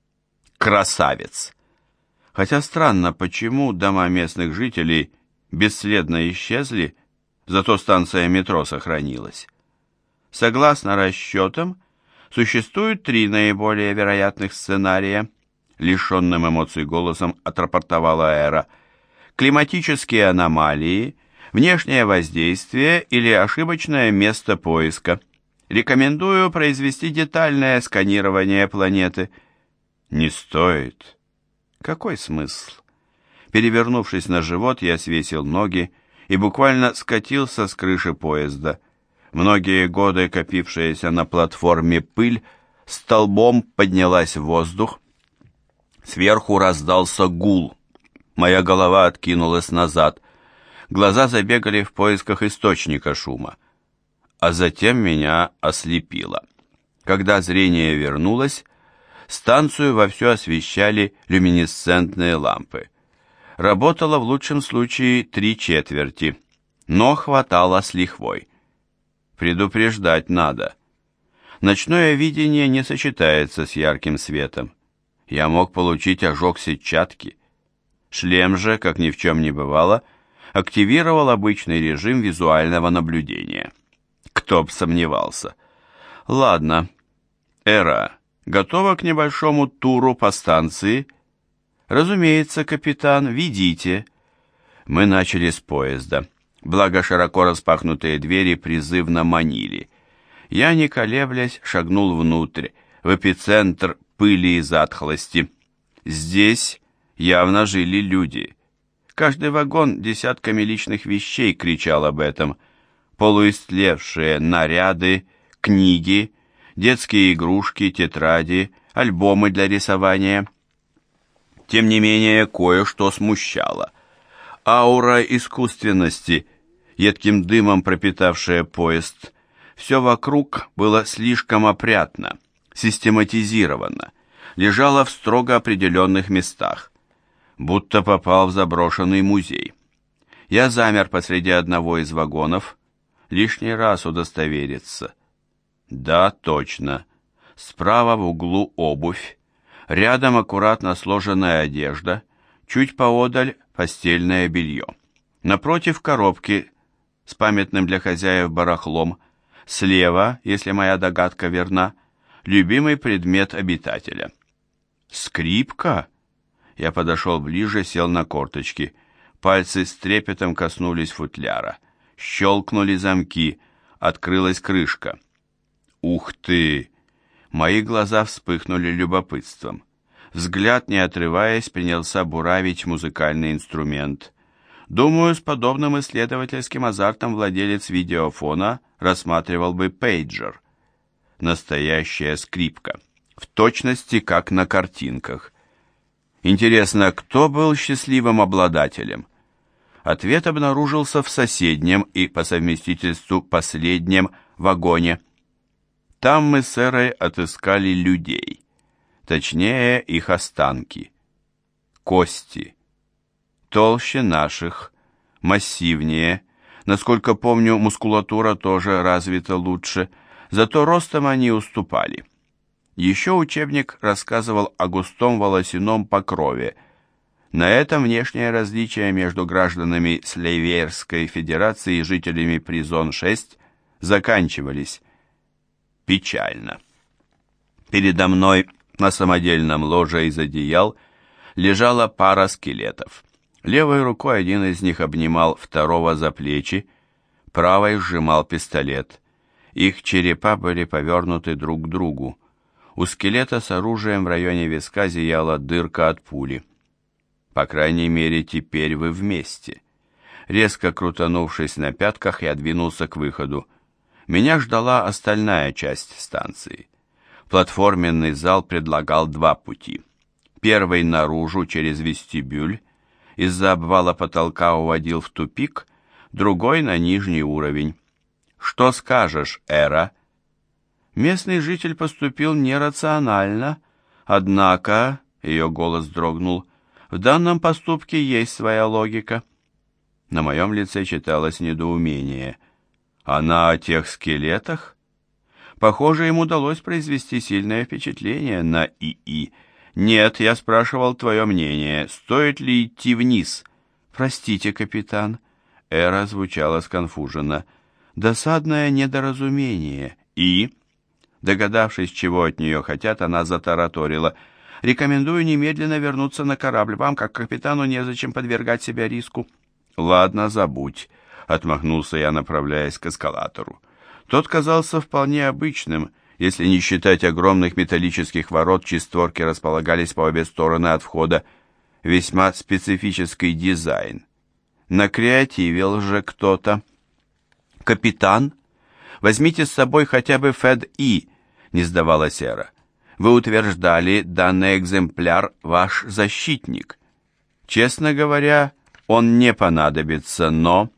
Красавец! Хотя странно, почему дома местных жителей бесследно исчезли, зато станция метро сохранилась. Согласно расчетам, существует 3 наиболее вероятных сценария. Лишенным эмоций голосом отрапортовала Эра. Климатические аномалии, внешнее воздействие или ошибочное место поиска. Рекомендую произвести детальное сканирование планеты. Не стоит. Какой смысл? Перевернувшись на живот, я свесил ноги и буквально скатился с крыши поезда. Многие годы копившаяся на платформе пыль столбом поднялась в воздух. Сверху раздался гул. Моя голова откинулась назад. Глаза забегали в поисках источника шума. А затем меня ослепило. Когда зрение вернулось, станцию вовсю освещали люминесцентные лампы. Работало в лучшем случае 3/4, но хватало с лихвой. Предупреждать надо. Ночное видение не сочетается с ярким светом. Я мог получить ожог сетчатки. Шлем же, как ни в чем не бывало, активировал обычный режим визуального наблюдения. Кто б сомневался. Ладно. Эра, готова к небольшому туру по станции? Разумеется, капитан, ведите. Мы начали с поезда. Благо широко распахнутые двери призывно манили. Я, не колеблясь, шагнул внутрь, в эпицентр пыли и затхлости. Здесь явно жили люди. Каждый вагон десятками личных вещей кричал об этом. Полуистлевшие наряды, книги, детские игрушки, тетради, альбомы для рисования. Тем не менее, кое-что смущало. Аура искусственности, едким дымом пропитавшая поезд. Все вокруг было слишком опрятно, систематизировано, лежало в строго определенных местах, будто попал в заброшенный музей. Я замер посреди одного из вагонов, лишний раз удостовериться. Да, точно. Справа в углу обувь, рядом аккуратно сложенная одежда, чуть поодаль постельное белье. Напротив коробки с памятным для хозяев барахлом, слева, если моя догадка верна, любимый предмет обитателя. Скрипка? Я подошел ближе, сел на корточки. Пальцы с трепетом коснулись футляра. Щелкнули замки, открылась крышка. Ух ты! Мои глаза вспыхнули любопытством. Взгляд, не отрываясь, принялся буравить музыкальный инструмент. Думаю, с подобным исследовательским азартом владелец видеофона рассматривал бы пейджер. Настоящая скрипка. В точности, как на картинках. Интересно, кто был счастливым обладателем? Ответ обнаружился в соседнем и, по совместительству, последнем вагоне. Там мы с Эрой отыскали людей, точнее, их останки. Кости. Толще наших, массивнее. Насколько помню, мускулатура тоже развита лучше, зато ростом они уступали. Еще учебник рассказывал о густом волосяном покрове. На этом внешнее различие между гражданами Слейверской Федерации и жителями Призон-6 заканчивались. Печально. Передо мной на самодельном ложе из одеял лежала пара скелетов. Левой рукой один из них обнимал второго за плечи, правой сжимал пистолет. Их черепа были повернуты друг к другу. У скелета с оружием в районе виска зияла дырка от пули. По крайней мере, теперь вы вместе. Резко крутанувшись на пятках, я двинулся к выходу. Меня ждала остальная часть станции. Платформенный зал предлагал два пути. Первый наружу, через вестибюль, из-за обвала потолка уводил в тупик, другой на нижний уровень. «Что скажешь, Эра?» Местный житель поступил нерационально, однако, ее голос дрогнул, в данном поступке есть своя логика. На моем лице читалось недоумение. Она о тех скелетах? Похоже, им удалось произвести сильное впечатление на ИИ. «Нет, я спрашивал твое мнение. Стоит ли идти вниз?» «Простите, капитан». Эра звучала сконфуженно. «Досадное недоразумение». «И?» Догадавшись, чего от нее хотят, она затараторила. «Рекомендую немедленно вернуться на корабль. Вам, как капитану, незачем подвергать себя риску». «Ладно, забудь», — отмахнулся я, направляясь к эскалатору. Тот казался вполне обычным, если не считать огромных металлических ворот, чьи створки располагались по обе стороны от входа. Весьма специфический дизайн. Накреативил же кто-то. «Капитан, возьмите с собой хотя бы ФЭД-И», — не сдавалась Эра. «Вы утверждали, данный экземпляр ваш защитник. Честно говоря, он не понадобится, но...»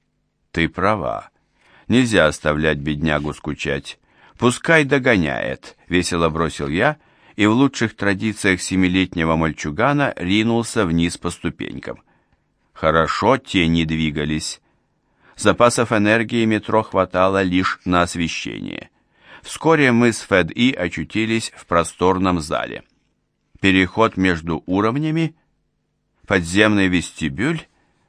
«Ты права. Нельзя оставлять беднягу скучать. Пускай догоняет», — весело бросил я, и в лучших традициях семилетнего мальчугана ринулся вниз по ступенькам. Хорошо тени двигались. Запасов энергии метро хватало лишь на освещение. Вскоре мы с ФЭД-И очутились в просторном зале. Переход между уровнями? Подземный вестибюль?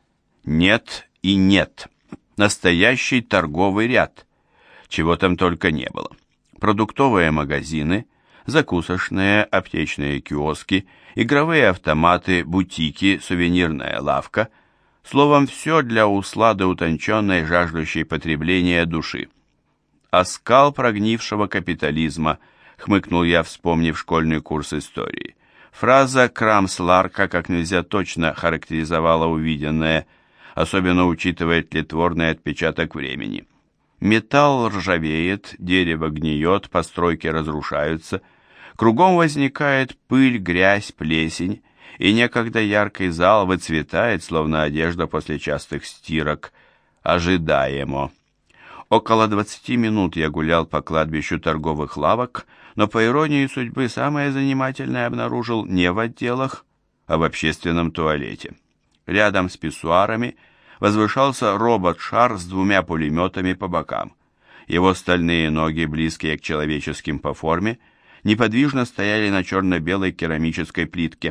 Нет и нет. Настоящий торговый ряд. Чего там только не было. Продуктовые магазины, закусочные, аптечные киоски, игровые автоматы, бутики, сувенирная лавка. Словом, все для услады утонченной, жаждущей потребления души. «Оскал прогнившего капитализма», — хмыкнул я, вспомнив школьный курс истории. Фраза Крамс-Ларка как нельзя точно характеризовала увиденное, особенно учитывая тлетворный отпечаток времени. Металл ржавеет, дерево гниет, постройки разрушаются, кругом возникает пыль, грязь, плесень, и некогда яркий зал выцветает, словно одежда после частых стирок. Ожидаемо. Около 20 минут я гулял по кладбищу торговых лавок, но, по иронии судьбы, самое занимательное обнаружил не в отделах, а в общественном туалете. Рядом с писсуарами возвышался робот-шар с двумя пулеметами по бокам. Его стальные ноги, близкие к человеческим по форме, неподвижно стояли на черно-белой керамической плитке.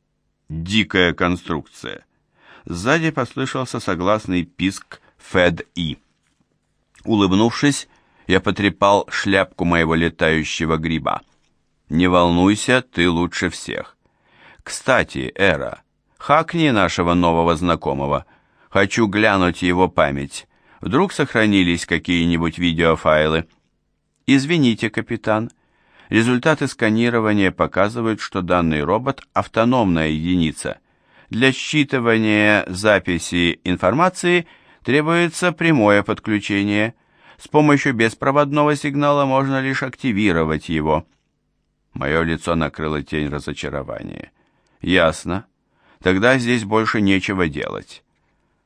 Дикая конструкция. Сзади послышался согласный писк ФЭД-И. Улыбнувшись, я потрепал шляпку моего летающего гриба. «Не волнуйся, ты лучше всех. Кстати, Эра, хакни нашего нового знакомого. Хочу глянуть его память. Вдруг сохранились какие-нибудь видеофайлы?» «Извините, капитан. Результаты сканирования показывают, что данный робот – автономная единица. Для считывания записи информации требуется прямое подключение. С помощью беспроводного сигнала можно лишь активировать его». Мое лицо накрыло тень разочарования. «Ясно. Тогда здесь больше нечего делать».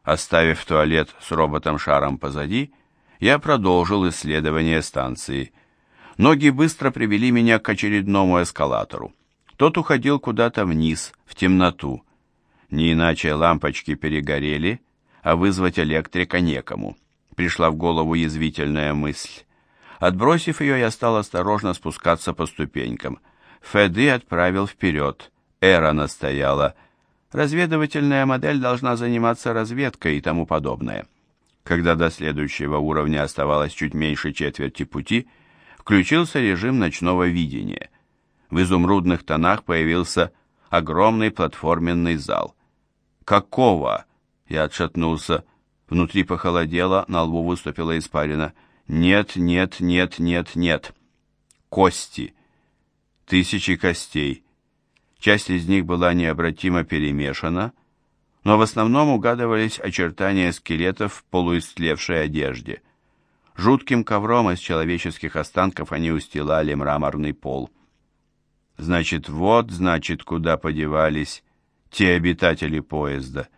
Оставив туалет с роботом-шаром позади, я продолжил исследование станции. Ноги быстро привели меня к очередному эскалатору. Тот уходил куда-то вниз, в темноту. Не иначе лампочки перегорели, а вызвать электрика некому. Пришла в голову язвительная мысль. Отбросив ее, я стал осторожно спускаться по ступенькам. Феды отправил вперед. Эра настояла. Разведывательная модель должна заниматься разведкой и тому подобное. Когда до следующего уровня оставалось чуть меньше четверти пути, включился режим ночного видения. В изумрудных тонах появился огромный платформенный зал. «Какого?» Я отшатнулся. Внутри похолодело, на лбу выступила испарина. «Нет, нет, нет, нет, нет». Кости. Тысячи костей. Часть из них была необратимо перемешана, но в основном угадывались очертания скелетов в полуистлевшей одежде. Жутким ковром из человеческих останков они устилали мраморный пол. Значит, куда подевались те обитатели поезда.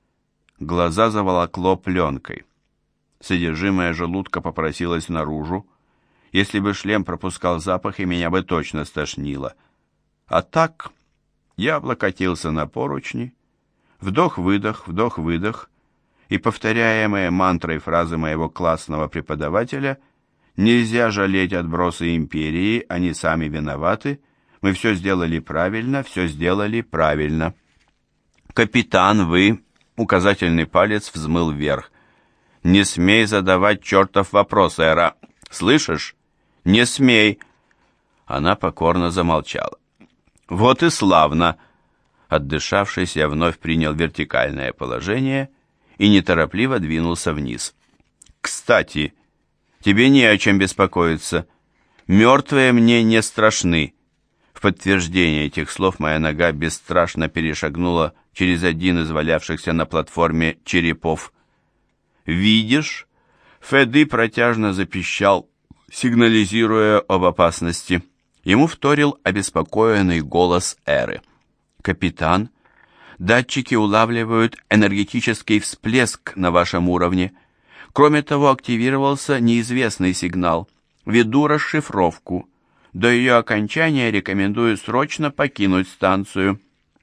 Глаза заволокло пленкой. Содержимое желудка попросилось наружу. Если бы шлем пропускал запахи, меня бы точно стошнило. А так я облокотился на поручни, вдох-выдох, вдох-выдох, и повторяемые мантрой фразы моего классного преподавателя «Нельзя жалеть отбросы империи, они сами виноваты, мы все сделали правильно, все сделали правильно». «Капитан, вы...» — указательный палец взмыл вверх. «Не смей задавать чертов вопрос, Эра. Слышишь? Не смей!» Она покорно замолчала. «Вот и славно!» Отдышавшись, я вновь принял вертикальное положение и неторопливо двинулся вниз. «Кстати, тебе не о чем беспокоиться. Мертвые мне не страшны». В подтверждение этих слов моя нога бесстрашно перешагнула через один из валявшихся на платформе черепов. «Видишь?» Феды протяжно запищал, сигнализируя об опасности. Ему вторил обеспокоенный голос Эры. «Капитан, датчики улавливают энергетический всплеск на вашем уровне. Кроме того, активировался неизвестный сигнал. Веду расшифровку. До ее окончания рекомендую срочно покинуть станцию».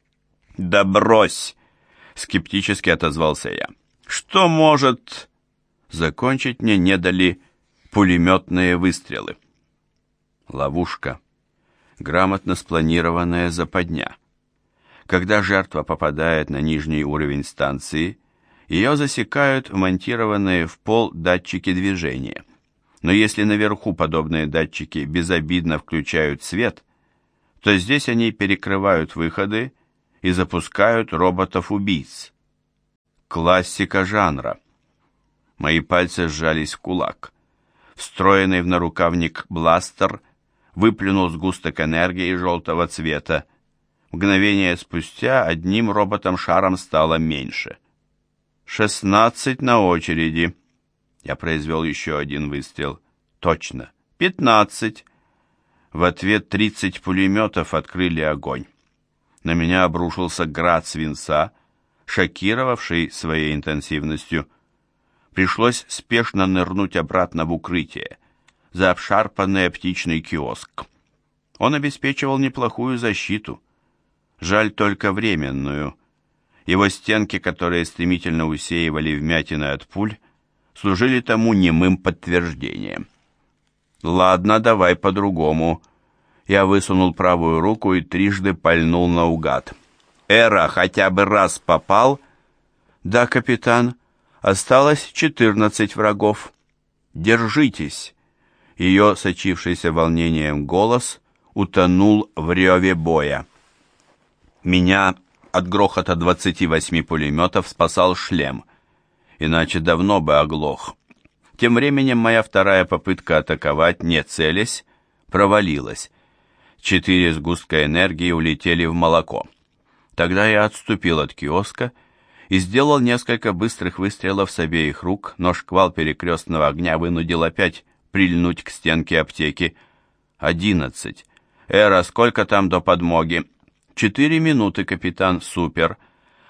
«Да брось!» — скептически отозвался я. «Что может...» Закончить мне не дали пулеметные выстрелы. Ловушка. Грамотно спланированная западня. Когда жертва попадает на нижний уровень станции, ее засекают вмонтированные в пол датчики движения. Но если наверху подобные датчики безобидно включают свет, то здесь они перекрывают выходы и запускают роботов-убийц. Классика жанра. Мои пальцы сжались в кулак. Встроенный в нарукавник бластер выплюнул сгусток энергии желтого цвета. Мгновение спустя одним роботом-шаром стало меньше. 16 на очереди. Я произвел еще один выстрел. Точно. 15. В ответ 30 пулеметов открыли огонь. На меня обрушился град свинца, шокировавший своей интенсивностью. Пришлось спешно нырнуть обратно в укрытие, за обшарпанный оптичный киоск. Он обеспечивал неплохую защиту. Жаль только временную. Его стенки, которые стремительно усеивали вмятины от пуль, служили тому немым подтверждением. «Ладно, давай по-другому». Я высунул правую руку и трижды пальнул наугад. «Эра хотя бы раз попал?» «Да, капитан. Осталось 14 врагов. Держитесь!» Ее сочившийся волнением голос утонул в реве боя. Меня от грохота 28 пулеметов спасал шлем, иначе давно бы оглох. Тем временем моя вторая попытка атаковать, не целясь, провалилась. 4 сгустка энергии улетели в молоко. Тогда я отступил от киоска и сделал несколько быстрых выстрелов с обеих рук, но шквал перекрестного огня вынудил опять прильнуть к стенке аптеки. 11. «Эра, сколько там до подмоги?» 4 минуты, капитан, супер.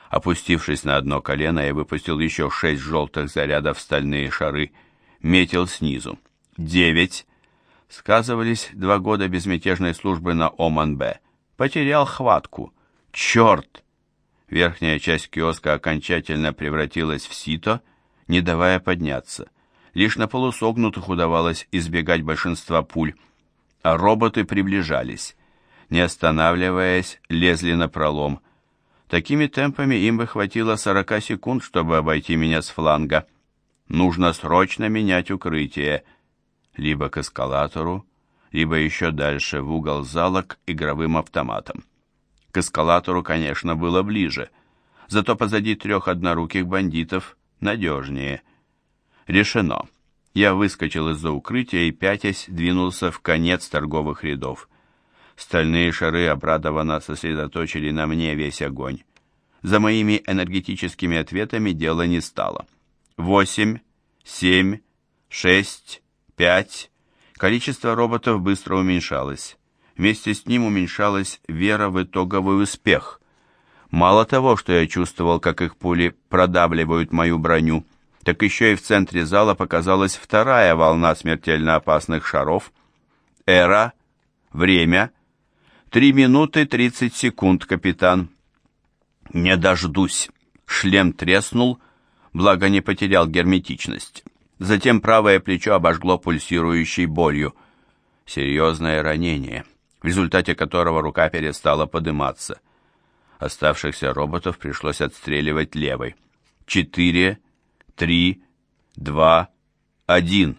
Опустившись на одно колено, я выпустил еще 6 желтых зарядов в стальные шары. Метил снизу. 9. Сказывались 2 года безмятежной службы на Оман-Б. Потерял хватку. Черт! Верхняя часть киоска окончательно превратилась в сито, не давая подняться. Лишь на полусогнутых удавалось избегать большинства пуль, а роботы приближались. Не останавливаясь, лезли напролом. Такими темпами им бы хватило 40 секунд, чтобы обойти меня с фланга. Нужно срочно менять укрытие. Либо к эскалатору, либо еще дальше, в угол зала к игровым автоматам. К эскалатору, конечно, было ближе, зато позади 3 одноруких бандитов надежнее. Решено. Я выскочил из-за укрытия и, пятясь, двинулся в конец торговых рядов. Стальные шары обрадованно сосредоточили на мне весь огонь. За моими энергетическими ответами дело не стало. 8, 7, 6, 5. Количество роботов быстро уменьшалось. Вместе с ним уменьшалась вера в итоговый успех. Мало того, что я чувствовал, как их пули продавливают мою броню, так еще и в центре зала показалась вторая волна смертельно опасных шаров. Эра. Время. 3 минуты 30 секунд, капитан. Не дождусь. Шлем треснул, благо не потерял герметичность. Затем правое плечо обожгло пульсирующей болью. Серьезное ранение, в результате которого рука перестала подниматься. Оставшихся роботов пришлось отстреливать левой. 4, 3, 2, 1.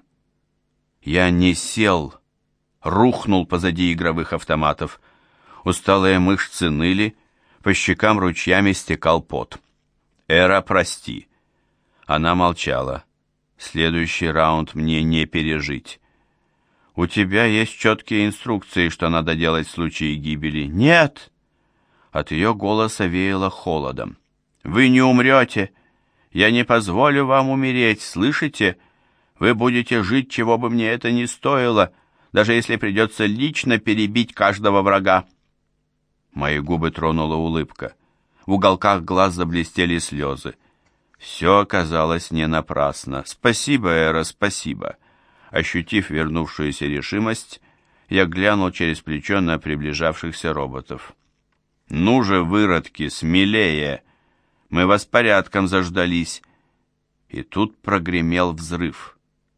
Я не сел, рухнул позади игровых автоматов. Усталые мышцы ныли, по щекам ручьями стекал пот. «Эра, прости». Она молчала. Следующий раунд мне не пережить. «У тебя есть четкие инструкции, что надо делать в случае гибели?» «Нет!» От ее голоса веяло холодом. «Вы не умрете! Я не позволю вам умереть, слышите? Вы будете жить, чего бы мне это ни стоило, даже если придется лично перебить каждого врага!» Мои губы тронула улыбка. В уголках глаз заблестели слезы. Все оказалось не напрасно. «Спасибо, Эра, спасибо!» Ощутив вернувшуюся решимость, я глянул через плечо на приближавшихся роботов. «Ну же, выродки, смелее! Мы вас порядком заждались!» И тут прогремел взрыв.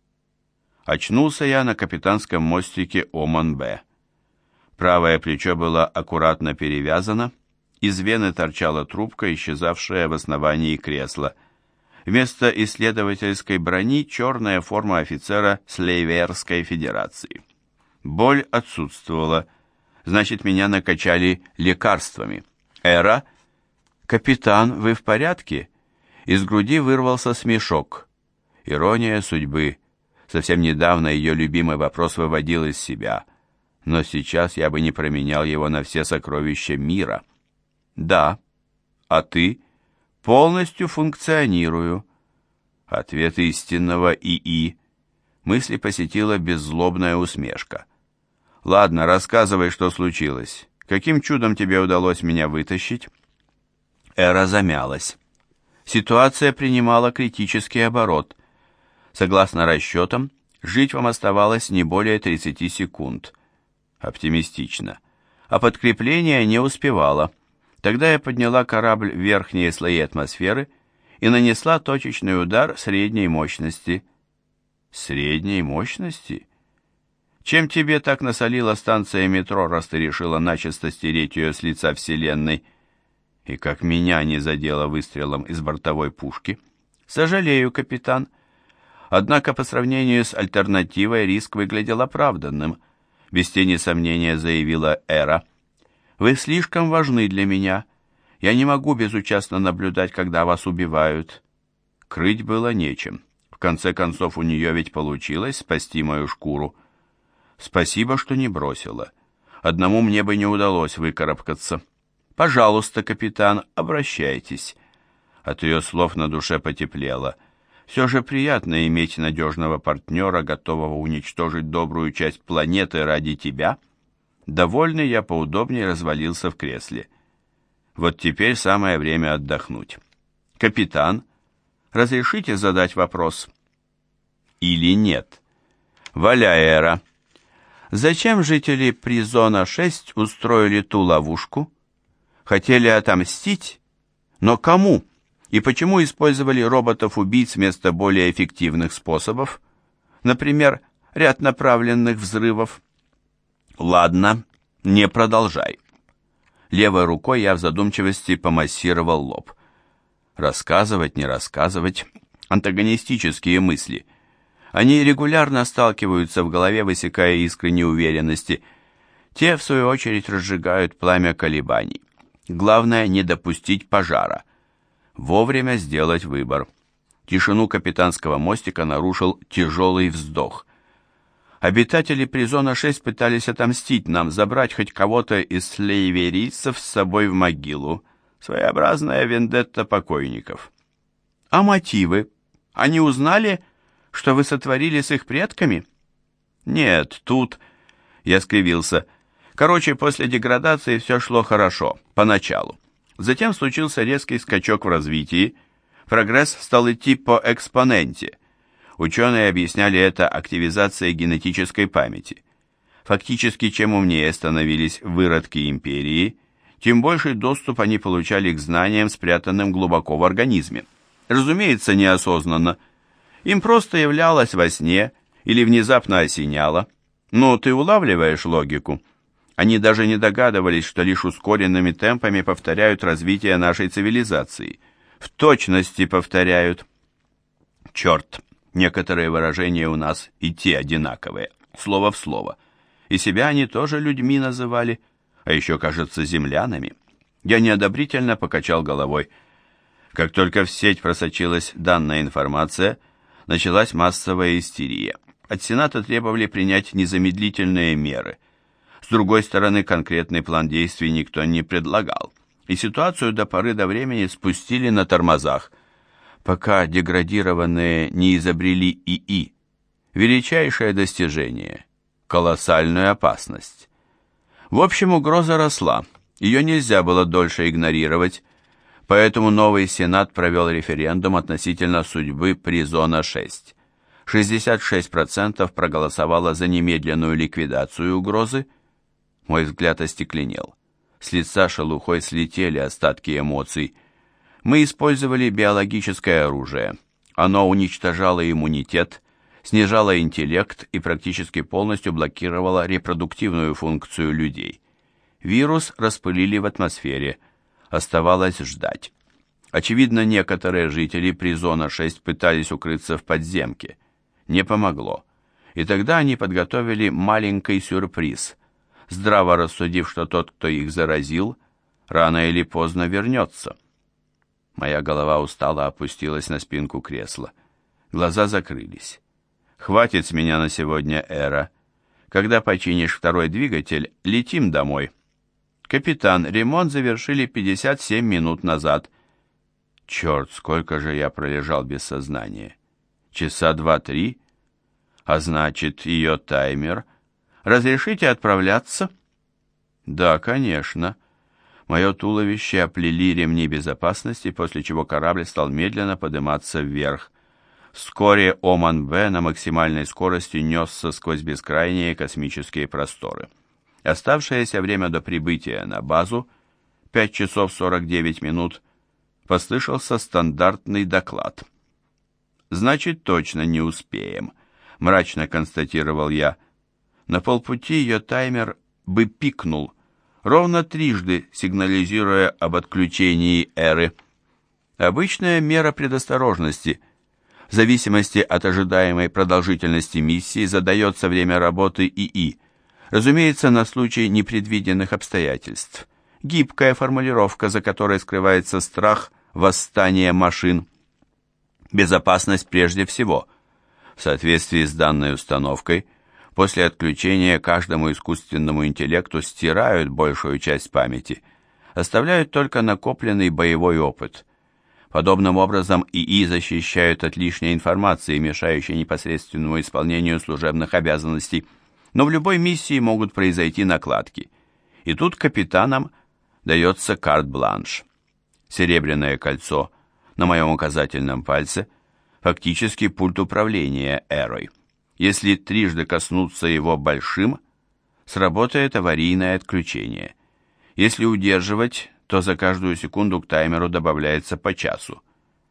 Очнулся я на капитанском мостике Оман-Б. Правое плечо было аккуратно перевязано, из вены торчала трубка, исчезавшая в основании кресла. Вместо исследовательской брони черная форма офицера Слейверской Федерации. Боль отсутствовала, значит, меня накачали лекарствами. «Эра? Капитан, вы в порядке?» Из груди вырвался смешок. Ирония судьбы. Совсем недавно ее любимый вопрос выводил из себя, но сейчас я бы не променял его на все сокровища мира. «Да. А ты?» «Полностью функционирую». Ответ истинного ИИ. Мысли посетила беззлобная усмешка. «Ладно, рассказывай, что случилось. Каким чудом тебе удалось меня вытащить?» Эра замялась. Ситуация принимала критический оборот. Согласно расчетам, жить вам оставалось не более 30 секунд. Оптимистично. А подкрепление не успевало. Тогда я подняла корабль в верхние слои атмосферы и нанесла точечный удар средней мощности. Средней мощности? Чем тебе так насолила станция метро, раз ты решила начисто стереть ее с лица Вселенной? И как меня не задело выстрелом из бортовой пушки? Сожалею, капитан. Однако по сравнению с альтернативой риск выглядел оправданным. Без тени сомнения заявила Эра. Вы слишком важны для меня. Я не могу безучастно наблюдать, когда вас убивают. Крыть было нечем. В конце концов, у нее ведь получилось спасти мою шкуру. Спасибо, что не бросила. Одному мне бы не удалось выкарабкаться. Пожалуйста, капитан, обращайтесь. От ее слов на душе потеплело. Все же приятно иметь надежного партнера, готового уничтожить добрую часть планеты ради тебя. Довольный, я поудобнее развалился в кресле. Вот теперь самое время отдохнуть. Капитан, разрешите задать вопрос? Или нет? Валяэра. Зачем жители Призона-6 устроили ту ловушку? Хотели отомстить? Но кому? И почему использовали роботов-убийц вместо более эффективных способов? Например, ряд направленных взрывов. Ладно, не продолжай. Левой рукой я в задумчивости помассировал лоб. Рассказывать, не рассказывать. Антагонистические мысли. Они регулярно сталкиваются в голове, высекая искры неуверенности. Те, в свою очередь, разжигают пламя колебаний. Главное, не допустить пожара. Вовремя сделать выбор. Тишину капитанского мостика нарушил тяжелый вздох. Обитатели Призона-6 пытались отомстить нам, забрать хоть кого-то из слейверийцев с собой в могилу. Своеобразная вендетта покойников. А мотивы? Они узнали, что вы сотворили с их предками? Нет, тут... Я скривился. Короче, после деградации все шло хорошо, поначалу. Затем случился резкий скачок в развитии. Прогресс стал идти по экспоненте. Ученые объясняли это активизацией генетической памяти. Фактически, чем умнее становились выродки империи, тем больший доступ они получали к знаниям, спрятанным глубоко в организме. Разумеется, неосознанно. Им просто являлось во сне или внезапно осеняло. Но ты улавливаешь логику? Они даже не догадывались, что лишь ускоренными темпами повторяют развитие нашей цивилизации. В точности повторяют. Черт, некоторые выражения у нас и те одинаковые, слово в слово. И себя они тоже людьми называли, а еще, кажется, землянами. Я неодобрительно покачал головой. Как только в сеть просочилась данная информация, началась массовая истерия. От Сената требовали принять незамедлительные меры. С другой стороны, конкретный план действий никто не предлагал, и ситуацию до поры до времени спустили на тормозах, пока деградированные не изобрели ИИ. Величайшее достижение, колоссальную опасность. В общем, угроза росла, ее нельзя было дольше игнорировать, поэтому новый Сенат провел референдум относительно судьбы Призона-6. 66% проголосовало за немедленную ликвидацию угрозы. Мой взгляд остекленел. С лица шелухой слетели остатки эмоций. Мы использовали биологическое оружие. Оно уничтожало иммунитет, снижало интеллект и практически полностью блокировало репродуктивную функцию людей. Вирус распылили в атмосфере. Оставалось ждать. Очевидно, некоторые жители Призона-6 пытались укрыться в подземке. Не помогло. И тогда они подготовили маленький сюрприз, здраво рассудив, что тот, кто их заразил, рано или поздно вернется. Моя голова устало опустилась на спинку кресла. Глаза закрылись. «Хватит с меня на сегодня, Эра. Когда починишь второй двигатель, летим домой». «Капитан, ремонт завершили 57 минут назад». «Черт, сколько же я пролежал без сознания? Часа 2-3? А значит, ее таймер. Разрешите отправляться?» «Да, конечно». Мое туловище оплели ремни безопасности, после чего корабль стал медленно подниматься вверх. Вскоре Оман-Б на максимальной скорости несся сквозь бескрайние космические просторы. Оставшееся время до прибытия на базу, 5 часов 49 минут, послышался стандартный доклад. «Значит, точно не успеем», — мрачно констатировал я. На полпути ее таймер бы пикнул, ровно трижды сигнализируя об отключении Эры. Обычная мера предосторожности. В зависимости от ожидаемой продолжительности миссии задается время работы ИИ. Разумеется, на случай непредвиденных обстоятельств. Гибкая формулировка, за которой скрывается страх восстания машин. Безопасность прежде всего. В соответствии с данной установкой, после отключения каждому искусственному интеллекту стирают большую часть памяти, оставляют только накопленный боевой опыт. Подобным образом ИИ защищают от лишней информации, мешающей непосредственному исполнению служебных обязанностей. Но в любой миссии могут произойти накладки. И тут капитанам дается карт-бланш. Серебряное кольцо на моем указательном пальце фактически пульт управления Эрой. Если трижды коснуться его большим, сработает аварийное отключение. Если удерживать, то за каждую секунду к таймеру добавляется по часу.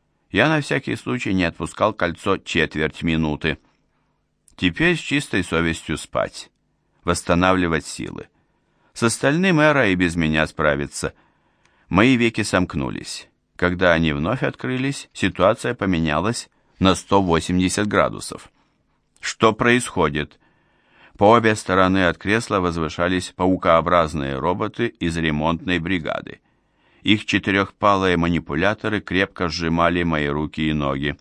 Я на всякий случай не отпускал кольцо четверть минуты. Теперь с чистой совестью спать, восстанавливать силы. С остальным Эра и без меня справится. Мои веки сомкнулись. Когда они вновь открылись, ситуация поменялась на 180 градусов. Что происходит? По обе стороны от кресла возвышались паукообразные роботы из ремонтной бригады. Их четырехпалые манипуляторы крепко сжимали мои руки и ноги.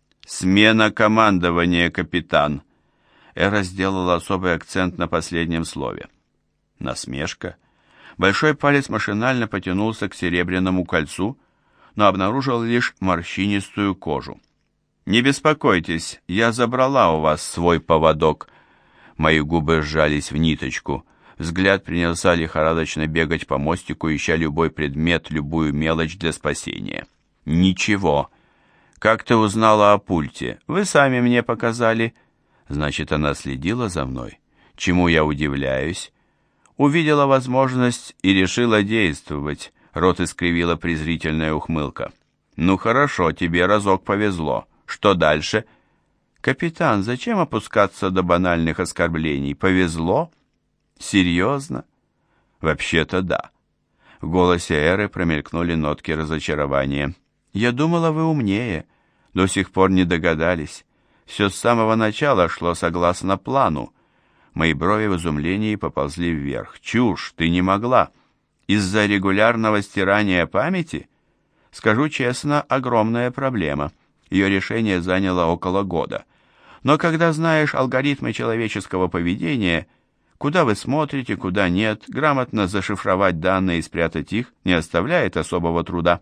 «Смена командования, капитан!» Эра сделала особый акцент на последнем слове. Насмешка. Большой палец машинально потянулся к серебряному кольцу, но обнаружил лишь морщинистую кожу. «Не беспокойтесь, я забрала у вас свой поводок». Мои губы сжались в ниточку. Взгляд принялся лихорадочно бегать по мостику, ища любой предмет, любую мелочь для спасения. «Ничего. Как ты узнала о пульте? Вы сами мне показали». Значит, она следила за мной. Чему я удивляюсь? Увидела возможность и решила действовать. Рот искривила презрительная ухмылка. «Ну хорошо, тебе разок повезло. Что дальше?» «Капитан, зачем опускаться до банальных оскорблений? Повезло? Серьезно?» «Вообще-то да». В голосе Эры промелькнули нотки разочарования. «Я думала, вы умнее. До сих пор не догадались. Все с самого начала шло согласно плану». Мои брови в изумлении поползли вверх. «Чушь, ты не могла. Из-за регулярного стирания памяти?» «Скажу честно, огромная проблема. Ее решение заняло около года. Но когда знаешь алгоритмы человеческого поведения, куда вы смотрите, куда нет, грамотно зашифровать данные и спрятать их не оставляет особого труда.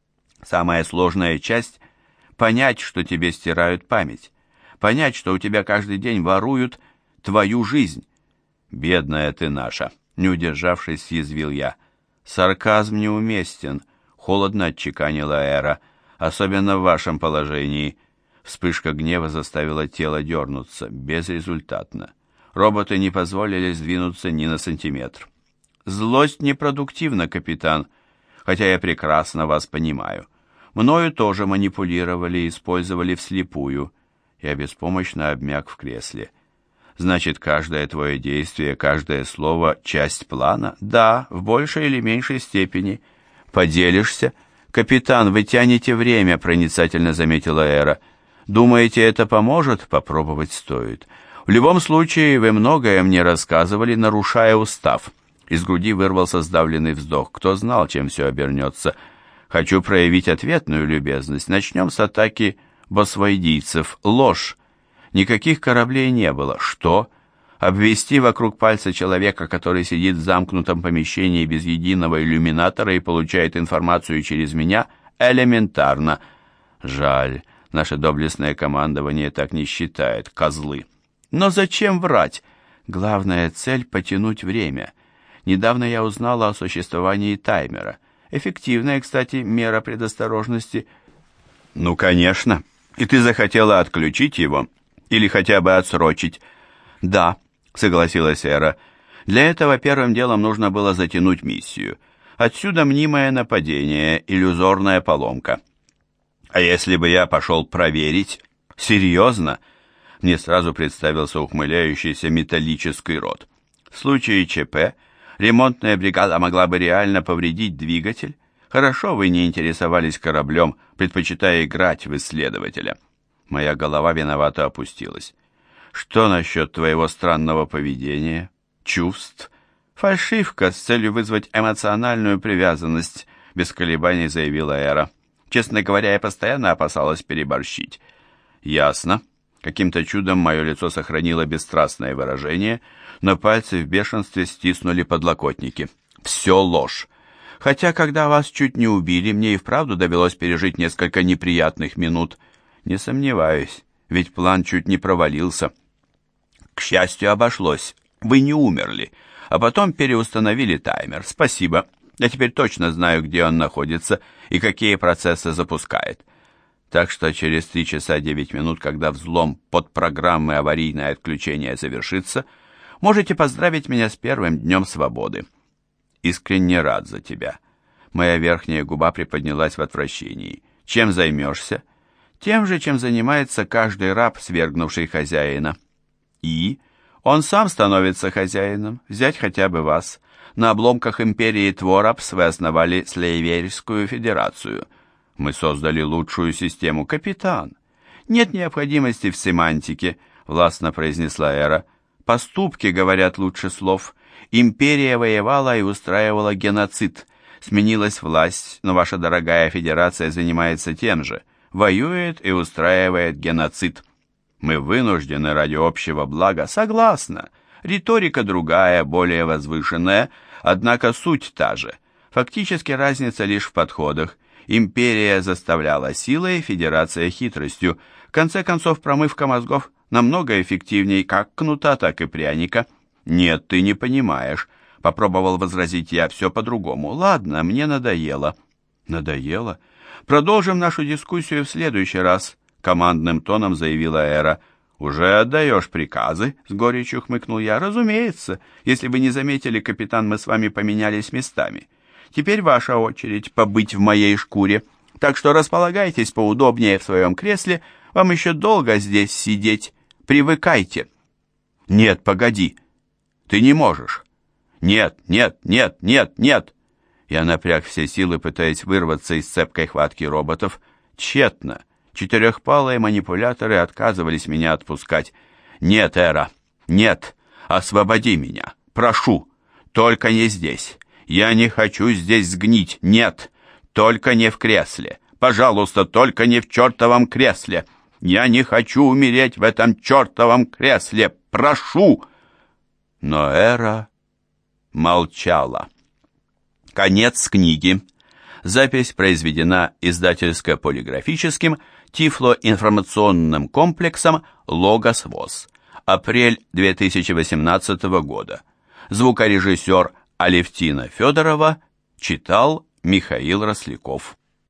Самая сложная часть — понять, что тебе стирают память. Понять, что у тебя каждый день воруют твою жизнь. «Бедная ты наша!» — не удержавшись, съязвил я. «Сарказм неуместен», — холодно отчеканила Эра. «Особенно в вашем положении». Вспышка гнева заставила тело дернуться. Безрезультатно. Роботы не позволили сдвинуться ни на сантиметр. «Злость непродуктивна, капитан, хотя я прекрасно вас понимаю. Мною тоже манипулировали и использовали вслепую». Я беспомощно обмяк в кресле. «Значит, каждое твое действие, каждое слово — часть плана?» «Да, в большей или меньшей степени». «Поделишься?» «Капитан, вы тянете время», — проницательно заметила Эра. «Думаете, это поможет?» «Попробовать стоит. В любом случае, вы многое мне рассказывали, нарушая устав». Из груди вырвался сдавленный вздох. Кто знал, чем все обернется? «Хочу проявить ответную любезность. Начнем с атаки босвойдийцев. Ложь. Никаких кораблей не было. Что? Обвести вокруг пальца человека, который сидит в замкнутом помещении без единого иллюминатора и получает информацию через меня, элементарно. Жаль, наше доблестное командование так не считает, козлы. Но зачем врать? Главная цель — потянуть время. Недавно я узнала о существовании таймера. Эффективная, кстати, мера предосторожности. Ну, конечно. И ты захотела отключить его? Или хотя бы отсрочить?» «Да», — согласилась Эра. «Для этого первым делом нужно было затянуть миссию. Отсюда мнимое нападение, иллюзорная поломка». «А если бы я пошел проверить?» «Серьезно?» Мне сразу представился ухмыляющийся металлический рот. В случае ЧП ремонтная бригада могла бы реально повредить двигатель. Хорошо вы не интересовались кораблем, предпочитая играть в исследователя». Моя голова виновато опустилась. «Что насчет твоего странного поведения, чувств?» «Фальшивка с целью вызвать эмоциональную привязанность», — без колебаний заявила Эра. «Честно говоря, я постоянно опасалась переборщить». «Ясно». Каким-то чудом мое лицо сохранило бесстрастное выражение, но пальцы в бешенстве стиснули подлокотники. «Все ложь. Хотя, когда вас чуть не убили, мне и вправду довелось пережить несколько неприятных минут». «Не сомневаюсь, ведь план чуть не провалился». «К счастью, обошлось. Вы не умерли, а потом переустановили таймер. Спасибо. Я теперь точно знаю, где он находится и какие процессы запускает. Так что через 3 часа 9 минут, когда взлом подпрограммы «Аварийное отключение» завершится, можете поздравить меня с первым днем свободы. Искренне рад за тебя. Моя верхняя губа приподнялась в отвращении. Чем займешься? Тем же, чем занимается каждый раб, свергнувший хозяина. И он сам становится хозяином. Взять хотя бы вас. На обломках империи Творапс вы основали Слейверскую федерацию. Мы создали лучшую систему, капитан. Нет необходимости в семантике, властно произнесла Эра. Поступки говорят лучше слов. Империя воевала и устраивала геноцид. Сменилась власть, но ваша дорогая федерация занимается тем же. Воюет и устраивает геноцид. Мы вынуждены ради общего блага, согласна. Риторика другая, более возвышенная, однако суть та же. Фактически разница лишь в подходах. Империя заставляла силой, федерация хитростью. В конце концов, промывка мозгов намного эффективнее как кнута, так и пряника. Нет, ты не понимаешь. Попробовал возразить я, все по-другому. Ладно, мне надоело. Надоело? Продолжим нашу дискуссию в следующий раз, командным тоном заявила Эра. «Уже отдаешь приказы?» — с горечью хмыкнул я. «Разумеется. Если вы не заметили, капитан, мы с вами поменялись местами. Теперь ваша очередь побыть в моей шкуре. Так что располагайтесь поудобнее в своем кресле. Вам еще долго здесь сидеть. Привыкайте». «Нет, погоди. Ты не можешь». «Нет, нет, нет, нет, нет!» Я напряг все силы, пытаясь вырваться из цепкой хватки роботов. Тщетно. Четырехпалые манипуляторы отказывались меня отпускать. «Нет, Эра, нет! Освободи меня! Прошу! Только не здесь! Я не хочу здесь сгнить! Нет! Только не в кресле! Пожалуйста, только не в чертовом кресле! Я не хочу умереть в этом чертовом кресле! Прошу!» Но Эра молчала. Конец книги. Запись произведена издательско-полиграфическим тифлоинформационным комплексом «Логос ВОС». Апрель 2018 года. Звукорежиссер Алевтина Федорова читал Михаил Росляков.